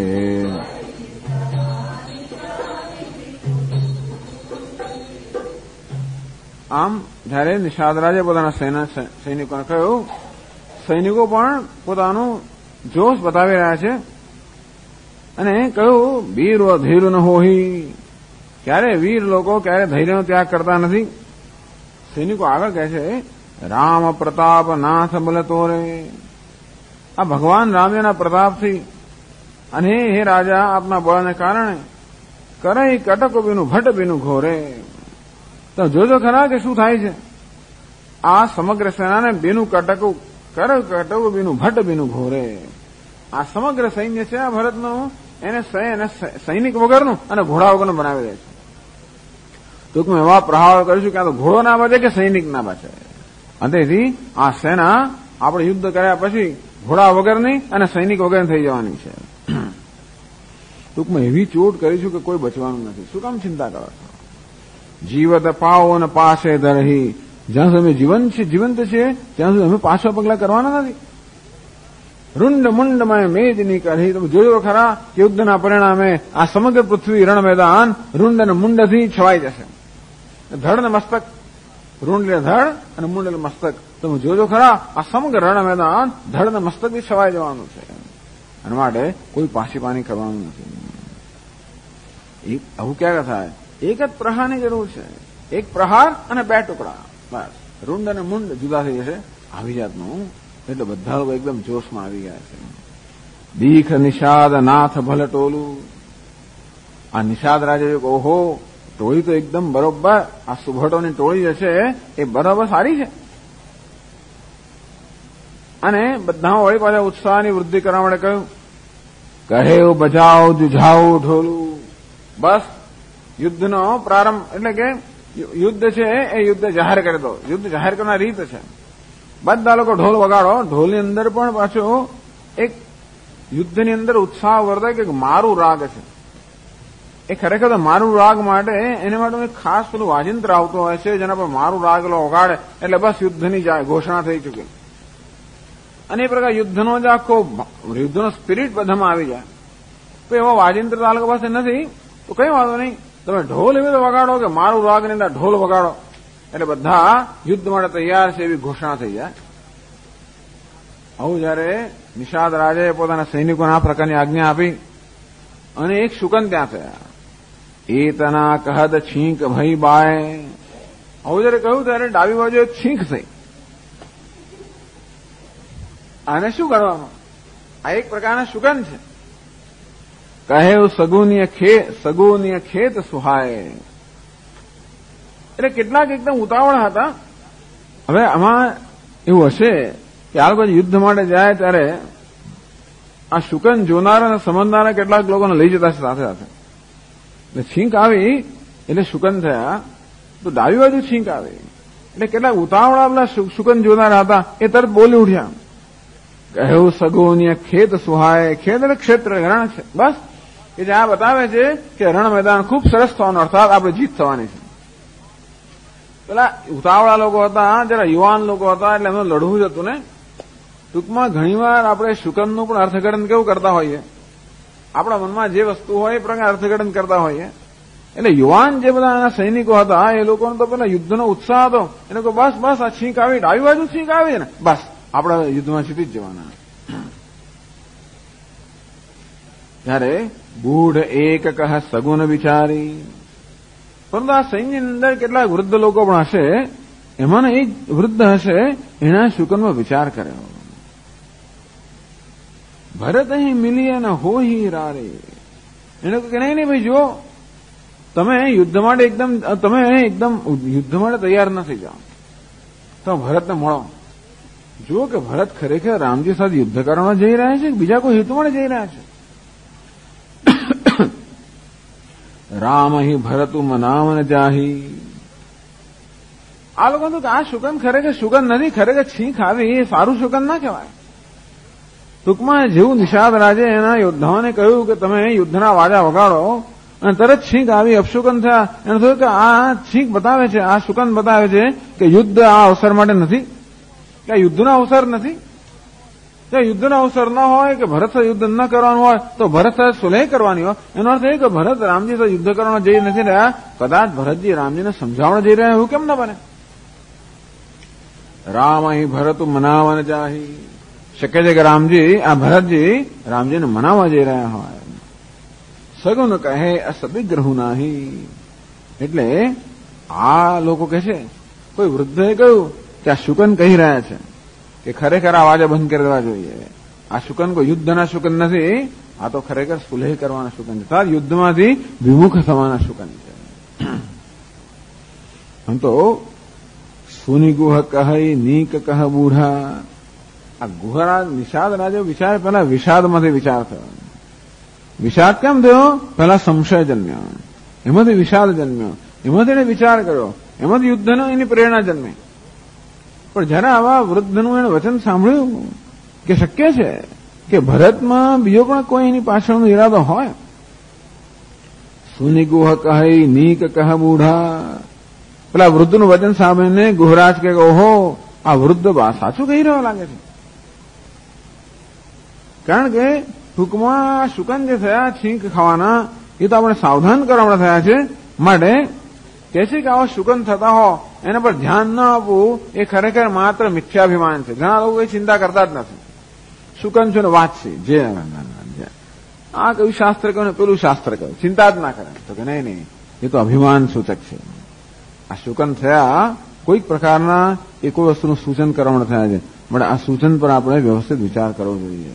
આમ જયારે નિષાદરાજે પોતાના સૈનિકોને કહ્યું, સૈનિકો પણ પોતાનું જોશ બતાવી રહ્યા છે અને કહ્યું વીર ધૈર્ય ન હોઈ, ક્યારે વીર લોકો ક્યારે ધૈર્યનો ત્યાગ કરતા નથી. સૈનિકો આગળ કહે છે, રામ પ્રતાપ નાથ બલ તોરે, આ ભગવાન રામજીના પ્રતાપથી અને હે રાજા આપના બળને કારણે કરઈ કટકો બીનું ભટ્ટ બીનું ઘોરે. તો જોજો ખરા કે શું થાય છે. આ સમગ્ર સેનાને બીનું કટકું કટકું બીનું ભટ્ટ બીનું ઘોરે. આ સમગ્ર સૈન્ય છે આ ભરતનું, એને સૈનિક વગરનું અને ઘોડા વગરનું બનાવી દે છે. ટૂંકમાં એવા પ્રહાર કરીશું કે આ તો ઘોડો ના બચે કે સૈનિક ના બચે. અંતેથી આ સેના આપણે યુદ્ધ કર્યા પછી ઘોડા વગરની અને સૈનિક વગરની થઈ જવાની છે. ટૂંકમાં એવી ચોટ કરીશું કે કોઈ બચવાનું નથી. શું કામ ચિંતા કરો છો? જીવત પાઓ અને પાસે ધરહી, જ્યાં સુધી અમે જીવંત છે ત્યાં સુધી અમે પાછા પગલા કરવાના નથી. રૂંડ મુંડમાં મેદની કરી, તમે જોયો ખરા કે યુદ્ધના પરિણામે આ સમગ્ર પૃથ્વી રણ મેદાન રૂંડ અને મુંડથી છવાઈ જશે. ધડ ને મસ્તક, રૂંડ ને ધડ અને મુંડ ને મસ્તક, તમે જોજો ખરા આ સમગ્ર રણ મેદાન ધડ ને મસ્તકથી છવાઈ જવાનું છે. એના માટે કોઈ પાછી પાની કરવાનું નથી. આવું ક્યારે થાય? એક જ પ્રહારની જરૂર છે. એક પ્રહાર અને બે ટુકડા, બસ રૂંડ અને મુંડ જુદા થઈ જશે. આવી જાતનું એટલે બધા લોકો એકદમ જોશમાં આવી ગયા છે. દીખ નિષાદ નાથ ભલ ટોલું. આ નિષાદ રાજા ઓહો, ટોળી તો એકદમ બરોબર, આ સુભટોની ટોળી જે છે એ બરાબર સારી છે. અને બધા વળી પાછા ઉત્સાહની વૃદ્ધિ કરવા માટે કહ્યું, કહે બજાવ જુઝાવ ઢોલું. બસ યુદ્ધનો પ્રારંભ એટલે કે યુદ્ધ છે એ યુદ્ધ જાહેર કરી દો. યુદ્ધ જાહેર કરવાની રીત છે. બધા લોકો ઢોલ વગાડો. ઢોલની અંદર પણ પાછો એક યુદ્ધની અંદર ઉત્સાહ વર્ધક એક મારું રાગ છે. એ ખરેખર તો મારું રાગ માટે એના માટે એક ખાસ પેલું વાજિંત્ર આવતો હોય છે, જેના પર મારું રાગ વગાડે એટલે બસ યુદ્ધની ઘોષણા થઈ ચૂકી. અને એ પ્રકાર યુદ્ધનો જ આખો યુદ્ધનો સ્પિરિટ બધામાં આવી જાય. તો એવો વાજિંત્ર તાલુકા પાસે નથી તો કઈ વાંધો નહીં, તમે ઢોલ એવી રીતે વગાડો કે મારું રાગની અંદર ઢોલ વગાડો એટલે બધા યુદ્ધ માટે તૈયાર છે એવી ઘોષણા થઈ જાય. આવું જયારે નિષાદ રાજાએ પોતાના સૈનિકોને આ પ્રકારની આજ્ઞા આપી અને એક શુકન ત્યાં થયા. એતના કહદ છીંક ભઈ બાય. આવું જયારે કહ્યું ત્યારે ડાબી બાજુ એક છીંક થઈ. આને શું કરવાનું? આ એક પ્રકારના શુકન છે. કહે સગુનીય ખેત સુહાય. એટલે કેટલાક એકદમ ઉતાવળ હતા. હવે આમાં એવું હશે કે આ બાજુ યુદ્ધ માટે જાય ત્યારે આ શુકન જોનારા અને સમજનારા કેટલાક લોકોને લઈ જતા છે સાથે સાથે. એટલે છીંક આવી એટલે શુકન થયા, તો ડાબી બાજુ છીંક આવી એટલે કેટલાક ઉતાવળા પેલા શુકન જોનારા હતા એ તરત બોલી ઉઠ્યા. કહ્યું સગોનીય ખેત સુહાય. ખેત એટલે ક્ષેત્ર, રણ છે. બસ એ જે આ બતાવે છે કે રણ મેદાન ખૂબ સરસ થવાનું, અર્થાત આપણે જીત થવાની છે. પેલા ઉતાવળા લોકો હતા, જરા યુવાન લોકો હતા એટલે એમને લડવું જ હતું ને. ટૂંકમાં ઘણીવાર આપણે શુકનનું પણ અર્થઘટન કેવું કરતા હોઈએ, આપણા મનમાં જે વસ્તુ હોય એ પ્રકારે અર્થઘટન કરતા હોઈએ. એટલે યુવાન જે બધા એના સૈનિકો હતા એ લોકોનો તો પેલા યુદ્ધનો ઉત્સાહ હતો. એ લોકો બસ બસ આ છીંક આવી, ડાબી બાજુ છીંક આવી છે ને, બસ આપણા યુદ્ધમાં જીતી જ જવાના. ત્યારે બૂઢ એક કહ સગુન વિચારી. પરંતુ આ સૈન્યની અંદર કેટલાક વૃદ્ધ લોકો પણ હશે, એમાંનો એક વૃદ્ધ હશે એના શુકનમાં વિચાર કર્યો. ભરત અહીં મિલી અને હો હી રારે. એને કહે નહીં ભાઈ જુઓ, તમે યુદ્ધ માટે એકદમ યુદ્ધ માટે તૈયાર ન થઈ જાઓ, તો ભરતને મળો. જુઓ કે ભરત ખરેખર રામજી સાથે યુદ્ધ કરવા જઈ રહ્યા છે કે બીજા કોઈ હેતુ માટે જઈ રહ્યા છે. રામ અહીં ભરતું મનાવન જાહી. આ લોકો તો આ શુકન ખરેખર શુકન નથી, ખરેખર છીંક આવી એ સારું શુકન ના કહેવાય. ટૂંકમાં જેવું નિષાદ રાજે એના યોદ્ધાઓને કહ્યું કે તમે યુદ્ધના વાજા વગાડો અને તરત છીંક આવી, અપશુકન થયા. એને થયું કે આ છીંક બતાવે છે, આ શુકન બતાવે છે કે યુદ્ધ આ અવસર માટે નથી, કે યુદ્ધનો અવસર નથી. જો યુદ્ધનો અવસર ન હોય કે ભરત સાથે યુદ્ધ ન કરવાનું હોય તો ભરત સાથે સુલેહ કરવાની હોય. એનો અર્થ એ કે ભરત રામજી સાથે યુદ્ધ કરવા જઈ નથી રહ્યા, કદાચ ભરતજી રામજીને સમજાવવા જઈ રહ્યા એવું કેમ ન બને? રામ અહીં ભરત મનાવન જાહી. શક્ય છે કે ભરતજી રામજીને મનાવવા જઈ રહ્યા હોય. સગુન કહે અસદિગ્રહુ નાહી. એટલે આ લોકો કહે છે, કોઈ વૃદ્ધએ કહ્યું કે આ શુકન કહી રહ્યા છે કે ખરેખર આ વાજા બંધ કરી દેવા જોઈએ. આ શુકન કોઈ યુદ્ધના શુકન નથી, આ તો ખરેખર સુલેહ કરવાના શુકન છે, યુદ્ધમાંથી વિમુખ થવાના શુકન છે. આમ તો સુનિગુહ કહી નીક કહ બૂઢા. આ ગુહરા નિષાદ રાજો વિચાર પેલા વિષાદમાંથી વિચાર થયો. વિષાદ કેમ થયો? પેલા સંશય જન્મ્યો, એમાંથી વિષાદ જન્મ્યો, એમાંથી એને વિચાર કર્યો, એમાંથી યુદ્ધનો એની પ્રેરણા જન્મી. પણ જયારે આવા વૃદ્ધનું એને વચન સાંભળ્યું કે શક્ય છે કે ભરતમાં બીજો પણ કોઈ એની પાછળનો ઈરાદો હોય. સુનિગુહ કહી નીક કહ બૂઢા. પેલા વૃદ્ધનું વચન સાંભળીને ગુહરાજ કે ઓહો, આ વૃદ્ધ સાચું કહી રહ્યો લાગે છે. કારણ કે ટૂંકમાં શુકન જે થયા છીંક ખાવાના એ તો આપણે સાવધાન કરવા થયા છે. માટે કહે છે કે આવા શુકન થતા હો એના પર ધ્યાન ન આપવું એ ખરેખર માત્ર મિથ્યાભિમાન છે. ઘણા લોકો એ ચિંતા કરતા જ નથી. શુકન છે ને વાત છે, જે આ કયું શાસ્ત્ર કહ્યું ને પેલું શાસ્ત્ર કહ્યું, ચિંતા જ ના કરે. તો કે નહીં, એ તો અભિમાન સૂચક છે. આ શુકન થયા કોઈક પ્રકારના એ કોઈ વસ્તુનું સૂચન કરવા થયા છે. માટે આ સૂચન પર આપણે વ્યવસ્થિત વિચાર કરવો જોઈએ.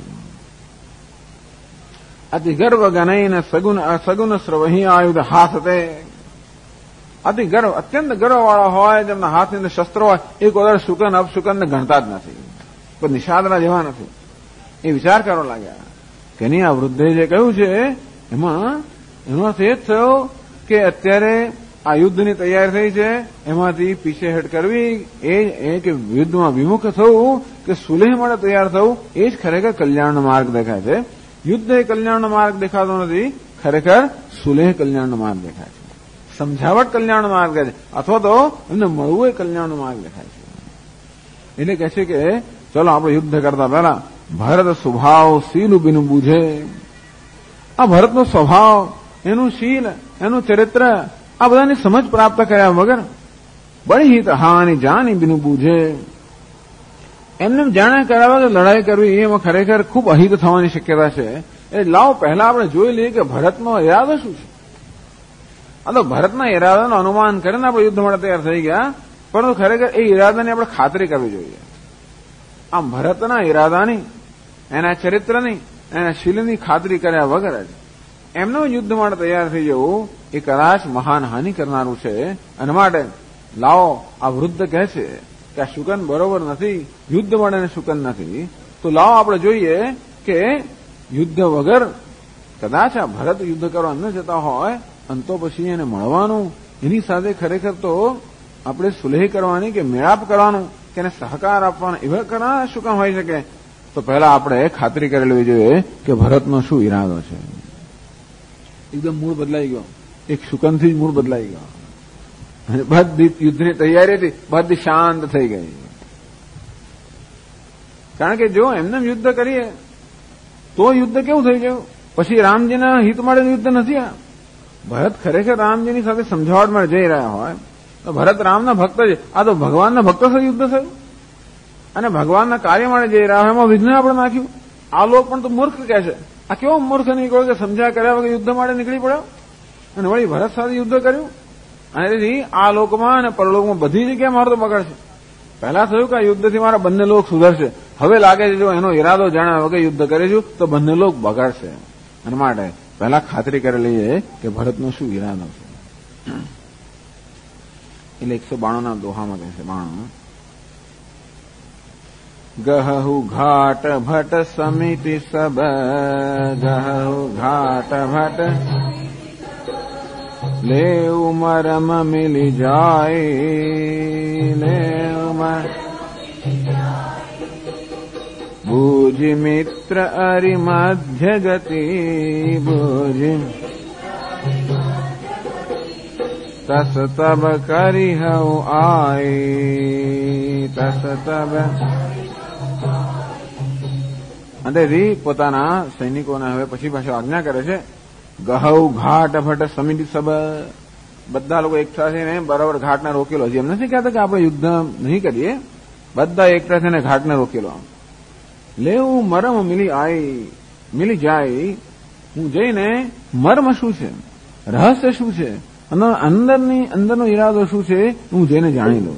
અતિ ગર્વ ગણઈને સગુન સ્રવહી આયુધ હાથ તે. અતિ ગર્વ, અત્યંત ગર્વવાળા હોય, જેમના હાથની અંદર શસ્ત્રો હોય, એ કોઈ શુકન અપશુકનને ગણતા જ નથી, કોઈ નિષાદના જેવા નથી. એ વિચાર કરવા લાગ્યા કે નહીં, આ વૃદ્ધે જે કહ્યું છે એમાં એનો અર્થ એ જ થયો કે અત્યારે આ યુદ્ધની તૈયારી થઈ છે, એમાંથી પીછેહટ કરવી, એ કે યુદ્ધમાં વિમુખ થવું કે સુલેહ માટે તૈયાર થવું, એ જ ખરેખર કલ્યાણનો માર્ગ દેખાય છે. યુદ્ધ એ કલ્યાણનો માર્ગ દેખાતો નથી, ખરેખર સુલેહ કલ્યાણનો માર્ગ દેખાય છે. સમજાવટ કલ્યાણનો માર્ગ છે, અથવા તો એમને મળવું એ કલ્યાણનો માર્ગ દેખાય છે. એટલે કહે છે કે ચલો આપણે યુદ્ધ કરતા પહેલા ભરત સ્વભાવ શીલ બિનું બુঝે. આ ભરતનો સ્વભાવ, એનું શીલ, એનું ચરિત્ર, આ બધાની સમજ પ્રાપ્ત કર્યા વગર બળી હિત હાની જાની બિનું બુঝે. એમને જાણ્યા કર્યા વગર લડાઈ કરવી એમાં ખરેખર ખૂબ અહિત થવાની શક્યતા છે. એટલે લાવો પહેલા આપણે જોઈ લઈએ કે ભરતનો ઈરાદો શું છે. આ તો ભરતના ઈરાદાનું અનુમાન કરીને આપણે યુદ્ધ માટે તૈયાર થઈ ગયા, પરંતુ ખરેખર એ ઈરાદાની આપણે ખાતરી કરવી જોઈએ. આમ ભરતના ઈરાદાની, એના ચરિત્રની, એના શીલની ખાતરી કર્યા વગર જ એમનું યુદ્ધ માટે તૈયાર થઈ જવું એ કદાચ મહાન હાનિ કરનારું છે. અને માટે લાવો આ વૃદ્ધ કહે છે કે આ શુકન બરોબર નથી, યુદ્ધ માટે શુકન નથી, તો લાવો આપણે જોઈએ કે યુદ્ધ વગર કદાચ આ ભરત યુદ્ધ કરવા ન જતા હોય અને તો પછી એને મળવાનું, એની સાથે ખરેખર તો આપણે સુલેહ કરવાની કે મેળાપ કરવાનું કે એને સહકાર આપવાનો એવા ઘણા શુકન હોઈ શકે. તો પહેલા આપણે ખાતરી કરી લેવી જોઈએ કે ભરતનો શું ઈરાદો છે. એકદમ મૂળ બદલાઈ ગયો, એક શુકનથી જ મૂળ બદલાઈ ગયો અને બધી યુદ્ધની તૈયારી હતી, બધી શાંત થઈ ગઈ. કારણ કે જો એમને યુદ્ધ કરીએ તો યુદ્ધ કેવું થઈ ગયું, પછી રામજીના હિત માટે યુદ્ધ નથી. આ ભરત ખરેખર રામજીની સાથે સમજાવટ માટે જઈ રહ્યા હોય તો ભરત રામના ભક્ત છે, આ તો ભગવાનના ભક્તો સાથે યુદ્ધ થયું અને ભગવાનના કાર્ય માટે જઈ રહ્યા હોય, એમાં વિઘ્ન આપણે નાખ્યું. આ લોક પણ તો મૂર્ખ કહે છે, આ કેવો મૂર્ખ નીકળ્યો કે સમજ્યા કર્યા વગર યુદ્ધ માટે નીકળી પડ્યો અને વળી ભરત સાથે યુદ્ધ કર્યું. અને તેથી આ લોકમાં અને પરલોકમાં બધી જગ્યાએ મારો તો બગડ છે. પહેલા થયું કે આ યુદ્ધથી મારા બંને લોક સુધરશે, હવે લાગે છે જો એનો ઈરાદો જાણ્યા વગર યુદ્ધ કરીશું તો બંને લોક બગાડશે. અને માટે પહેલા ખાતરી કરી લઈએ કે ભરતનો શું ઈરાદો છે. એટલે 192 દોહામાં કહે છે, 92 ગહુ ઘાટ ભટ સમિતિ સબ, ગહુ ઘાટ ભટ લેવ મરમ મિલી જાય, લેવ બુજ મિત્ર અરિ મધ્ય ગતિ, બુજ તસ તબ કરી હઉ આય, તસ તબ. અને રી પોતાના સૈનિકોને હવે પછી પાછો આજ્ઞા કરે છે, ગહઉ ઘાટ ભટ સમિતિ સબ. બધા લોકો એકઠા થઈને બરાબર ઘાટને રોકેલો. હજી એમ નથી કહેતા કે આપણે યુદ્ધ નહીં કરીએ, બધા એકઠા થઈને ઘાટને રોકેલો. લેવું મરમ મિલી જાય, હું જઈને મર્મ શું છે, રહસ્ય શું છે, અંદરનો ઈરાદો શું છે હું જઈને જાણી લઉં.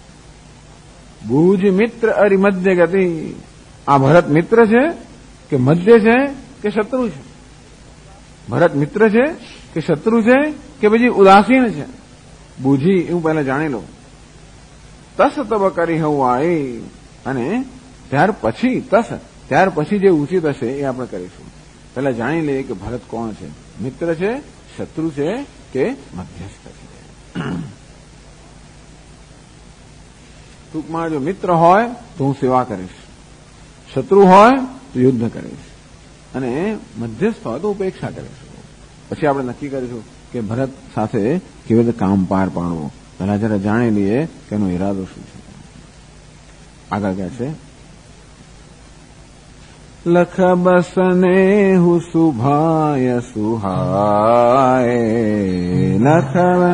ભુજ મિત્ર અરિ મધ્ય ગતિ. આ ભરત મિત્ર છે કે મધ્ય છે કે શત્રુ છે? ભરત મિત્ર છે કે શત્રુ છે કે પછી ઉદાસીન છે? બુજી એવું પહેલા જાણી લઉં. તસ તબ કરી હવું આઈ. અને ત્યાર પછી જે ઉચિત હશે એ આપણે કરીશું. પહેલા જાણી લઈએ કે ભરત કોણ છે, મિત્ર છે, શત્રુ છે કે મધ્યસ્થ છે. ટૂંકમાં જો મિત્ર હોય તો હું સેવા કરીશ, શત્રુ હોય તો યુદ્ધ કરીશ, અને મધ્યસ્થ હોય તો ઉપેક્ષા કરીશ. પછી આપણે નક્કી કરીશું કે ભરત સાથે કેવી રીતે કામ પાર પાડવું. પહેલા જરા જાણી લઈએ કે એનો ઈરાદો શું છે. આગળ કહે છે, લખ બસને હું સુભાય સુહાય, લખ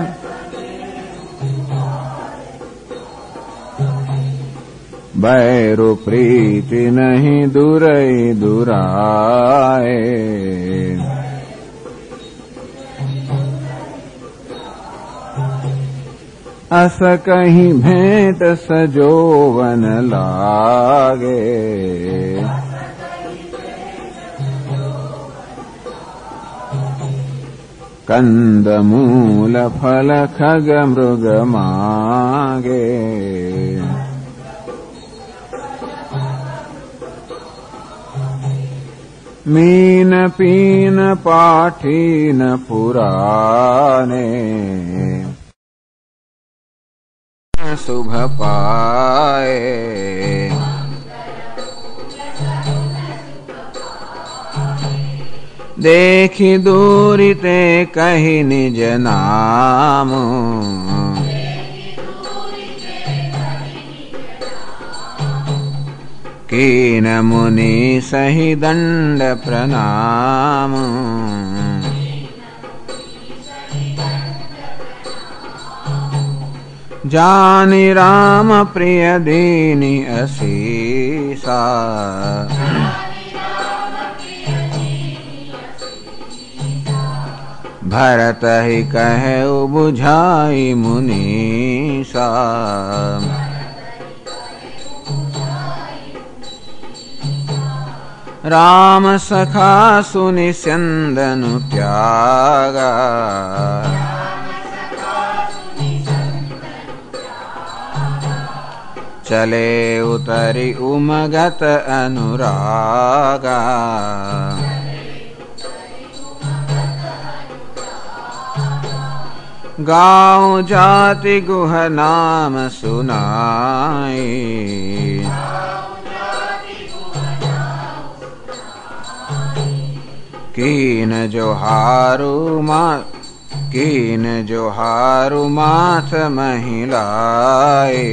બૈરો પ્રીતિ નહીં દુરઈ દુરાય, અસ કહી ભેટ સજોવન લાગે, કંદ મૂલ ફલ ખગ મૃગ માગે, મીન પીન પાઠીન પુરાને, શુભ પાએ देखी दूरी ते कही निज नाम कीन मुनि सही दंड प्रणाम जानी राम प्रिय दीनी असीसा भरत ही कहे बुझाई मुनीसा राम सखा सुनि स्यंदनु त्यागा चले उतरी उमगत अनुरागा गाँव जाति गुह नाम सुनाई कीन जोहारू माथ महिलाए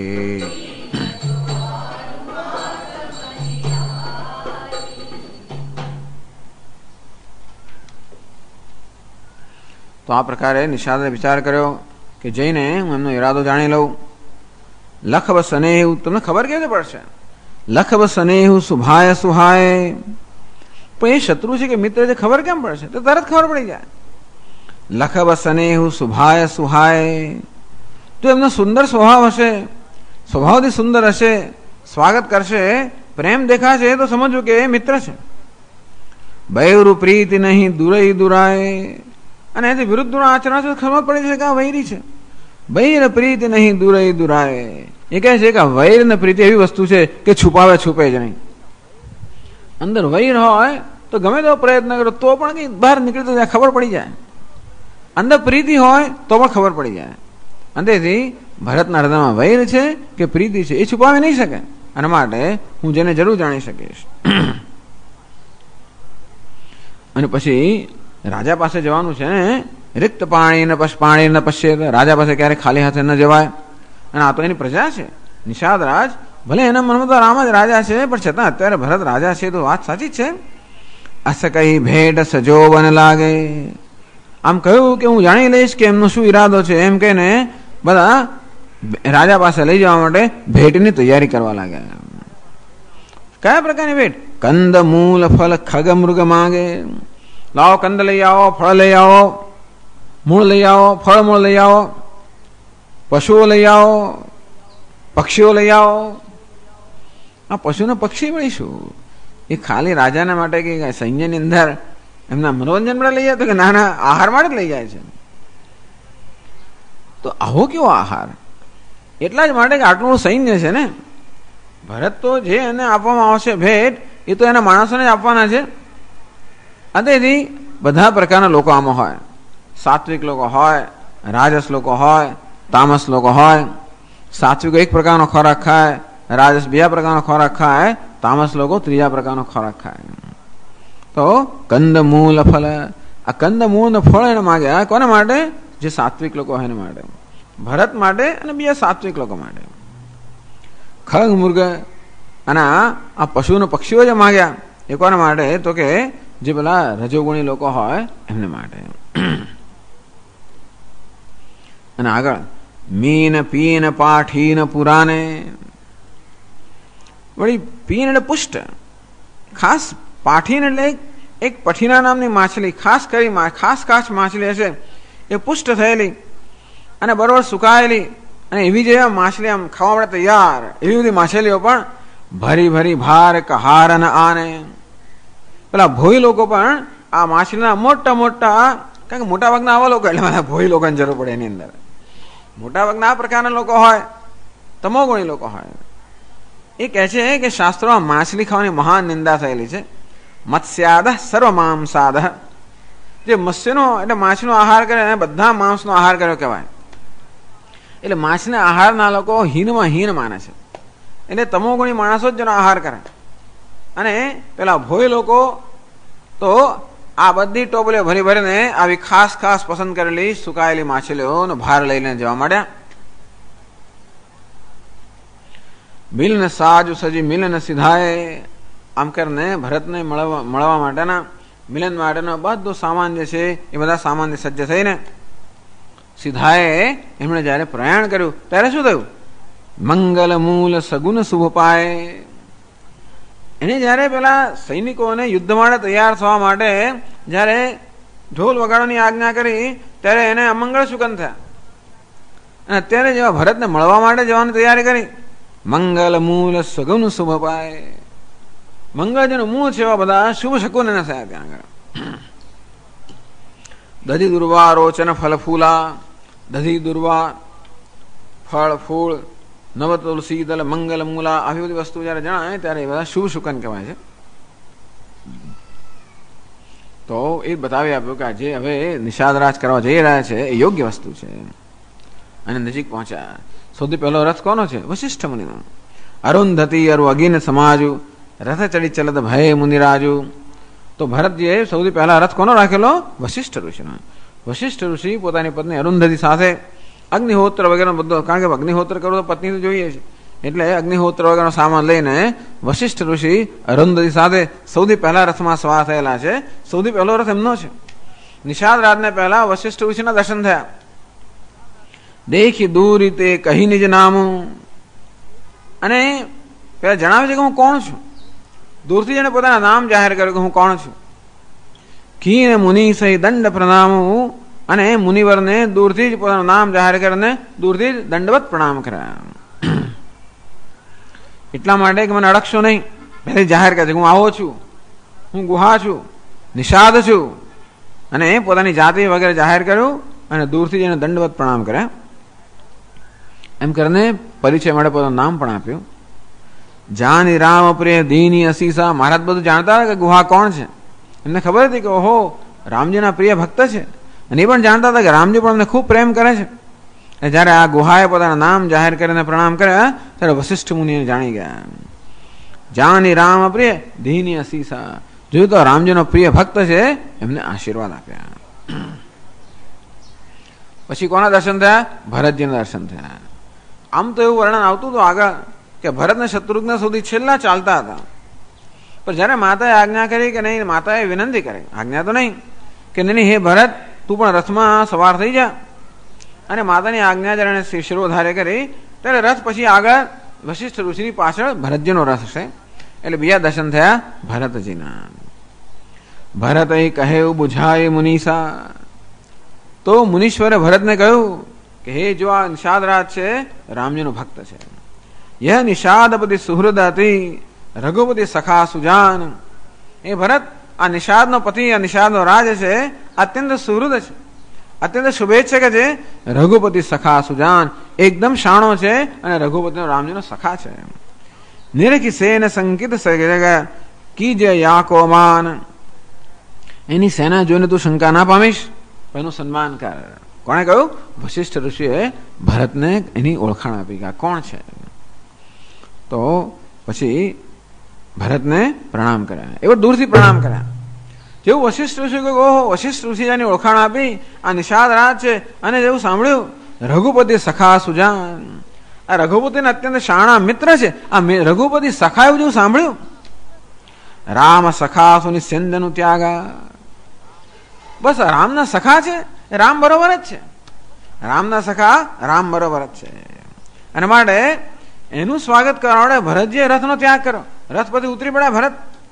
तो आ प्रकारे निषादे विचार कर्यो कि जईने हूँ एमनो इरादो जाणी लऊं। लखब स्नेह तमने खबर केवी રીતે પડશે? લખબ સ્નેહ સુભાય સુહાય, પણ એ શત્રુ છે કે મિત્ર છે ખબર કેમ પડશે? તો તરત ખબર પડી જાય. લખબ સ્નેહ સુભાય સુહાય, તો એમનો સુંદર સ્વભાવ હશે, સ્વભાવથી સુંદર હશે, સ્વાગત કરશે, પ્રેમ દેખાશે તો સમજવું કે એ મિત્ર છે. બૈરુ પ્રીતિ નહીં દુરઈ દુરાય, અને એથી વિરુદ્ધનું આચરણ છે ખબર પડી છે કે આ વૈરી છે. વૈર પ્રીતિ નહીં દુરઈ દુરાય, એ કહે છે કે વૈર ને પ્રીતિ એવી વસ્તુ છે કે છુપાવે છુપે જ નહીં. અંદર વૈર હોય તો ગમે તેવો પ્રયત્ન કરો તો પણ કઈ બહાર નીકળી તો ખબર પડી જાય. અંદર પ્રીતિ હોય તો પણ ખબર પડી જાય. અંતેથી ભરતના હૃદયમાં વૈર છે કે પ્રીતિ છે એ છુપાવી નહીં શકે, અને માટે હું જેને જરૂર જાણી શકીશ. અને પછી રાજા પાસે જવાનું છે ને, રિક્ત પાણી ને પશ્ચેત, રાજા પાસે ક્યારે ખાલી હાથે ન જવાય. અને આ તો એની પ્રજા છે. નિષાદ રાજ ભલે એના મનમાં તો રામ જ રાજા છે, પણ છતાં અત્યારે ભરત રાજા છે તો વાત સાચી જ છે. અસ કઈ ભેટ સજોવન લાગે, આમ કહ્યું કે હું જાણી લઈશ કે એમનો શું ઈરાદો છે, એમ કહીને બધા રાજા પાસે લઈ જવા માટે ભેટની તૈયારી કરવા લાગ્યા. કયા પ્રકારની ભેટ? કંદ મૂલ ફલ ખગ મૃગ માંગે, લાવો કંદ લઈ આવો, ફળ લઈ આવો, મૂળ લઈ આવો, ફળ મૂળ લઈ આવો, પશુઓ લઈ આવો, પક્ષીઓ લઈ આવો. આ પશુ ને પક્ષી મળીશું એ ખાલી રાજાના માટે કે સૈન્યની અંદર એમના મનોરંજન માટે લઈ જાય તો કે નાના આહાર માટે જ લઈ જાય છે. તો આવો કેવો આહાર? એટલા જ માટે કે આટલું સૈન્ય છે ને. ભરત તો જે એને આપવામાં આવશે ભેટ એ તો એના માણસોને જ આપવાના છે. તેથી બધા પ્રકારના લોકો આમાં હોય. સાત્વિક લોકો હોય, રાજસ લોકો હોય, તામસ લોકો હોય. સાત્વિકો એક પ્રકારનો ખોરાક ખાય, રાજસ બીજા પ્રકારનો ખોરાક ખાય, તામસ લોકો ત્રીજા પ્રકારનો ખોરાક ખાય. તો કંદ મૂળ ફળ, આ કંદ મૂળ ને ફળ એને માગ્યા કોને માટે? જે સાત્વિક લોકો હોય એને માટે, ભરત માટે અને બીજા સાત્વિક લોકો માટે. ખગ મૃગ અને આ પશુ ને પક્ષીઓ જે માગ્યા એ કોના માટે? તો કે જે પેલા રજોગુણી લોકો હોય એમને માટે. અને આગળ મીન પીન પાઠીન પુરાને, વળી પીન એટલે પુષ્ટ, ખાસ પાઠીન એટલે એક પઠીના નામની માછલી, ખાસ કરી ખાસ કાચ માછલી હશે એ પુષ્ટ થયેલી અને બરોબર સુકાયેલી, અને એવી જે માછલી આમ ખાવા માટે તૈયાર એવી બધી માછલીઓ પણ ભરી ભરી ભાર કહાર અને આને. પેલા ભોઈ લોકો પણ આ માછલીના મોટા મોટા, કારણ કે મોટા ભાગના આવા લોકો એટલે મને ભોઈ લોકોની જરૂર પડે એની અંદર. મોટા ભાગના આ પ્રકારના લોકો હોય, તમોગુણી લોકો હોય. એ કહે છે કે શાસ્ત્રોમાં માછલી ખાવાની મહાન નિંદા થયેલી છે. મત્સ્યાદ સર્વ માંસાદ, જે મત્સ્યનો એટલે માછલીનો આહાર કરે એને બધા માંસનો આહાર કર્યો કહેવાય. એટલે માછને આહારના લોકો હીનમાં હીન માને છે, એટલે તમોગુણી માણસો જ જેનો આહાર કરે. અને પેલા ભોય લોકો તો આ બધી ટોપલીઓ ભરી ભરીને આવી ખાસ ખાસ પસંદ કરેલી સુકાયેલી માછલીઓનો ભાર લઈને જવા માંડ્યા. મિલન સાજુ સજી મિલન સિધાય, આમ કરીને ભરતને મળવા માટેના મિલન માટેનો બધો સામાન જે છે એ બધા સામાનથી સજ્જ થઈને સિધાએ એમણે જયારે પ્રયાણ કર્યું ત્યારે શું થયું? મંગલ મૂલ સગુન શુભ પાય. એને જયારે પેલા સૈનિકોને યુદ્ધ માટે તૈયાર થવા માટે જયારે ઢોલ વગાડવાની આજ્ઞા કરી ત્યારે એને અમંગળ સુકન થયા. અને અત્યારે જેવા ભરતને મળવા માટે જવાની તૈયારી કરી, મંગલ મૂલ સગુન શુભ પાય, મંગળ જેનું મૂળ છે એવા બધા શુભ શકુન એને થયા. ત્યાં આગળ દધી દુર્વા રોચન ફલ ફૂલા, દધી દુર્વા ફળ ફૂલ નવ તુલસી દલ મંગલ મૂલા આવી બધી વસ્તુ જયારે જણાય ત્યારે એ બધા શુભ શુકન કહેવાય છે. તો એ બતાવી આપ્યું કે જે હવે નિષાદરાજ કરવા જઈ રહ્યા છે એ યોગ્ય વસ્તુ છે. અને નજીક પહોંચ્યા. સૌથી પહેલો રથ કોનો છે? વશિષ્ઠ મુનિનો. અરુંધતી અરુ અગીન સમાજુ, રથ ચડી ચલત ભય મુનિરાજુ. તો ભરતજીએ સૌથી પહેલા રથ કોનો રાખેલો? વશિષ્ઠ ઋષિનો. વશિષ્ઠ ઋષિ પોતાની પત્ની અરુંધતી સાથે અગ્નિહોત્ર વગેરે બધો, કારણ કે અગ્નિહોત્ર કરવું તો પત્ની તો જોઈએ છે, એટલે અગ્નિહોત્ર વગેરેનો સામાન લઈને વશિષ્ઠ ઋષિ અરુંધતી સાથે સૌથી પહેલા રથમાં સવાર થયેલા છે. સૌથી પહેલો રથ એમનો છે. નિષાદ રાતને પહેલા વશિષ્ઠ ઋષિના દર્શન થયા. દેખી દૂર તે કહી નિજ નામું, અને પેલા જણાવે છે કે હું કોણ છું. દૂરથી જેને પોતાના નામ જાહેર કર્યું કે હું કોણ છું. કીન મુનિ સહી દંડ પ્રણામું, અને મુનિવરને દૂરથી જ પોતાનું નામ જાહેર કરીને દૂરથી જ દંડવત પ્રણામ કર્યા. એટલા માટે કે મને અડકશો નહીં, પહેલી જાહેર કરે છે હું આવો છું, હું ગુહા છું, નિષાદ છું, અને પોતાની જાતિ વગેરે જાહેર કર્યું અને દૂરથી જઈને દંડવત પ્રણામ કર્યા. એમ કરીને પરિચય માટે પોતાનું નામ પણ આપ્યું. જાની રામ પ્રિય દીની અસીસા. મહારાજ બધું જાણતા હતા કે ગુહા કોણ છે. એમને ખબર હતી કે ઓહો રામજીના પ્રિય ભક્ત છે, અને એ પણ જાણતા હતા કે રામજી પણ અમને ખૂબ પ્રેમ કરે છે. જયારે આ ગુહાએ પોતાના નામ જાહેર કરીને પ્રણામ કર્યા ત્યારે વશિષ્ઠ મુનિએ જાણી ગયા. જાની રામ પ્રિય દીની અસીસા. જોયું તો રામજીનો પ્રિય ભક્ત છે, એમને આશીર્વાદ આપ્યા. પછી કોના દર્શન થયા? ભરતજીના દર્શન થયા. આમ તો એવું વર્ણન આવતું હતું આગળ કે ભરત ને શત્રુઘ્ન સુધી છેલ્લા ચાલતા હતા, પણ જયારે માતાએ આજ્ઞા કરી કે નહીં, માતાએ વિનંતી કરી, આજ્ઞા તો નહીં, કે નહીં હે ભરત તું પણ રથમાં સવાર થઈ જા. અને માતાની આજ્ઞા જયારે શિરોધારે કરી ત્યારે રથ પછી આગળ વશિષ્ઠ ઋષિની પાછળ ભરતજીનો રથ છે. એટલે બીજા દર્શન થયા ભરતજીના. ભરત કહે બુઝાય મુનીસા. તો મુનીશ્વરે ભરતને કહ્યું કે હે જો આ નિષાદરાજ છે રામજીનો ભક્ત છે. યહ નિષાદપતિ સુહૃદ હતી રઘુપતિ સખા સુજાન. એ ભરત આ નિષાદનો પતિ, આ નિષાદનો રાજ છે, અત્યંત સુહૃદ છે, અત્યંત શુભેચ્છક છે. રઘુપતિ સખા સુજાન, એકદમ શાણો છે અને રઘુપતિનો રામજીનો સખા છે. નિરખી સેન સંકિત કી જય યાકો માન. એની સેના જોઈને તું શંકા ના પામીશ, એનું સન્માન કર. કોણે કહ્યું? વશિષ્ઠ ઋષિએ ભરતને એની ઓળખાણ આપી કે કોણ છે. તો પછી ભરતને પ્રણામ કર્યા, એવો દૂરથી પ્રણામ કર્યા. જેવું વશિષ્ઠ ઋષિ કહ્યું ઓહો વશિષ્ઠ ઋષિની ઓળખાણ આપી, આ નિષાદ રાજ છે. અને જેવું સાંભળ્યું રઘુપતિ સખા સુજાન, આ રઘુપતિને અત્યંત શાણા મિત્ર છે, આ રઘુપતિ સખા એવું જેવું સાંભળ્યું. રામ સખા સુની સેન્દનું ત્યાગા. બસ રામના સખા છે, રામ બરોબર જ છે. રામના સખા રામ બરોબર જ છે. અને માટે એનું સ્વાગત કરવા માટે ભરતજીએ રથનો ત્યાગ કર્યો. રથ પછી ઉતરી પડ્યા ભરત.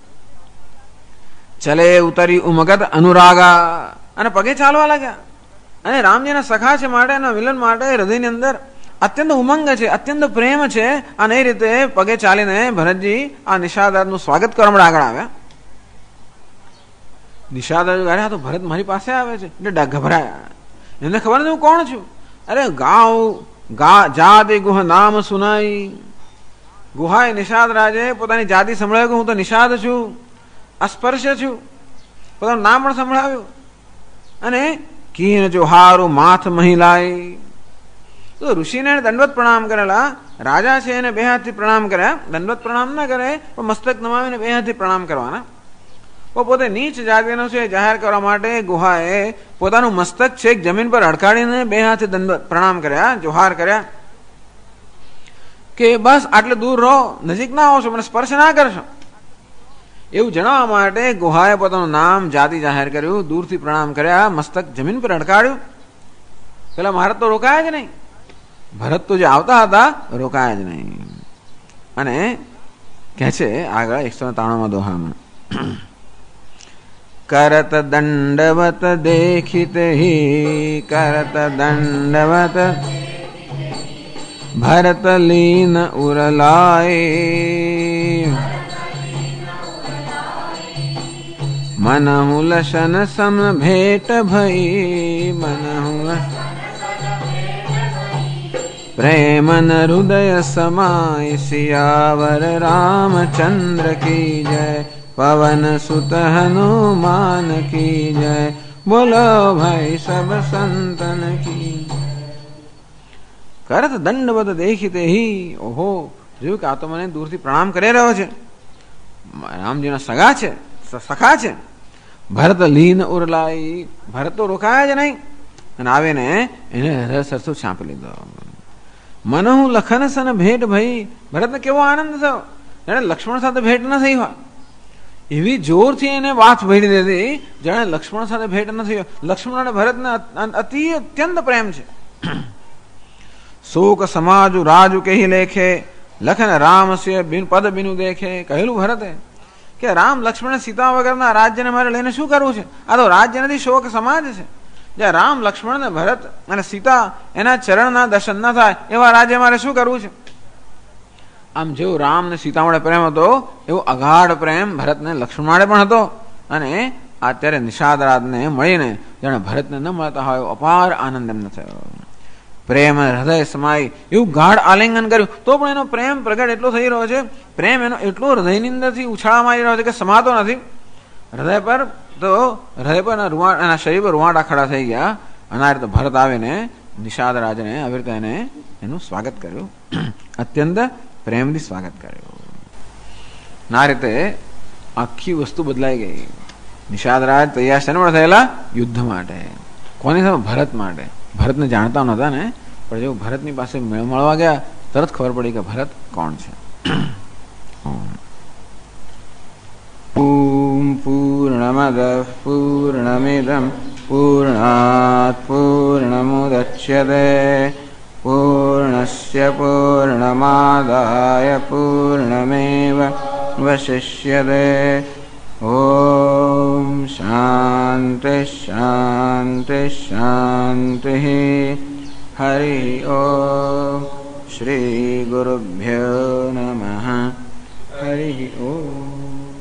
ચલે ઉતરી ઉમગત અનુરાગા. અને પગે ચાલવા લાગ્યા. અને રામજીના સખા છે માટે એના મિલન માટે હૃદયની અંદર અત્યંત ઉમંગ છે, અત્યંત પ્રેમ છે. અને એ રીતે પગે ચાલીને ભરતજી આ નિષાદનું સ્વાગત કરવા માટે આગળ આવ્યા. નિષાદ અરે તો ભરત મારી પાસે આવે છે એટલે ગભરાયા. એમને ખબર નથી હું કોણ છું. અરે જા દે ગુહ નામ સુનાઈ. ગુહાએ નિષાદ રાજે પોતાની જાતિ સંભળાવ્યું કે હું તો નિષાદ છું, અસ્પર્શ્ય છું. પોતાનું નામ પણ સંભળાવ્યું. અને કીન જો હારું માથ મહિલાઈ. તો ઋષિને દંડવત પ્રણામ કરેલા, રાજા છે એને બે હાથથી પ્રણામ કર્યા, દંડવત પ્રણામ ના કરે પણ મસ્તક નમાવીને બે હાથથી પ્રણામ કરવાના. પોતે નીચ જાતિનો છે જાહેર કરવા માટે ગુહાએ પોતાનું મસ્તક છે જમીન પર અડકાડીને બે હાથે દંડવત પ્રણામ કર્યા, જોહાર કર્યા કે બસ આટલે દૂર રહો, નજીક ના આવશો, મને સ્પર્શ ના કરશો. એવું જણાવવા માટે ગુહાએ પોતાનું નામ જાતિ જાહેર કર્યું, દૂરથી પ્રણામ કર્યા, મસ્તક જમીન પર અડકાડ્યું. પેલા મહારાજ તો રોકાયા જ નહીં, ભરત તો જે આવતા હતા રોકાયા જ નહીં. અને કહે છે આગળ 193માં દોહામાં, કરત દંડવત દેખિત હિ કરત દંડવત ભરત લીન ઉરલાય मनहु लशन सम भेट भई मनहु प्रेमन हृदय समाय सियावर रामचंद्र की जय पवन सुत हनुमान की जय बोलो भाई सब संतन की. કરત દંડવત દેખિતે હિ, ઓહો જોયું કે આ તો મને દૂરથી પ્રણામ કરી રહ્યો છે, રામજીના સગા છે, સખા છે. ભરત લીન ઉરલાઈ, ભરત તો રોકાયા જ નહીં અને આવીને એને હૃદય સરસું છાંપી લીધો. મનહુ લખન સન ભેટ ભઈ, ભરતને કેવો આનંદ થયો, જાણે લક્ષ્મણ સાથે ભેટ ન થઈ હોય એવી જોરથી એને વાત ભરી દીધી, જાણે લક્ષ્મણ સાથે ભેટ ન થઈ હોય. લક્ષ્મણ અને ભરતને અત્યંત પ્રેમ છે. શોક સમાજુ રાજુ કહી લેખે લખન રામ સે પદ બિનુ દેખે, કહેલું ભરતે કે રામ લક્ષ્મણ સીતા વગરના રાજ્યને મારે લઈને શું કરવું છે? આ તો રાજ્ય નથી, શોક સમાજ છે. જ્યાં રામ લક્ષ્મણ ને ભરત અને સીતા એના ચરણના દર્શન ન થાય એવા રાજ્ય મારે શું કરવું છે? આમ જેવું રામ ને સીતા વડે પ્રેમ હતો એવો અગાઢ પ્રેમ ભરતને લક્ષ્મણ વડે પણ હતો. અને અત્યારે નિષાદરાજને મળીને જાણે ભરતને ન મળતા હોય એવો અપાર આનંદ એમને થયો. પ્રેમ હૃદય સમાય એવું ગાઢ આલિંગન કર્યું તો પણ એનો પ્રેમ પ્રગટ એટલો થઈ રહ્યો છે, પ્રેમ એનો એટલો હૃદયની અંદરથી ઉછાળા મારી રહ્યો છે કે સમાતો નથી. હૃદય પર એના શરીર પર રૂવાટા ખડા થઈ ગયા. અને આ રીતે ભરત આવીને નિષાદરાજને આવી રીતે એનું સ્વાગત કર્યું, અત્યંત પ્રેમથી સ્વાગત કર્યું. આ રીતે આખી વસ્તુ બદલાઈ ગઈ. નિષાદરાજ તૈયાર શેના માટે થયેલા? યુદ્ધ માટે. કોની સામે? ભરત માટે. ભરતને જાણતા નહોતા ને, પણ જેવું ભરતની પાસે મળવા ગયા તરત ખબર પડી કે ભરત કોણ છે. પૂર્ણમદ પૂર્ણમિદમ પૂર્ણાત પૂર્ણમુદચ્યતે પૂર્ણસ્ય પૂર્ણમાદાય પૂર્ણમેવ વશિષ્યતે. ઓમ શાંતિ શાંતિ શાંતિ. હરિ ઓમ. શ્રી ગુરુભ્યો નમઃ. હરિ ઓમ.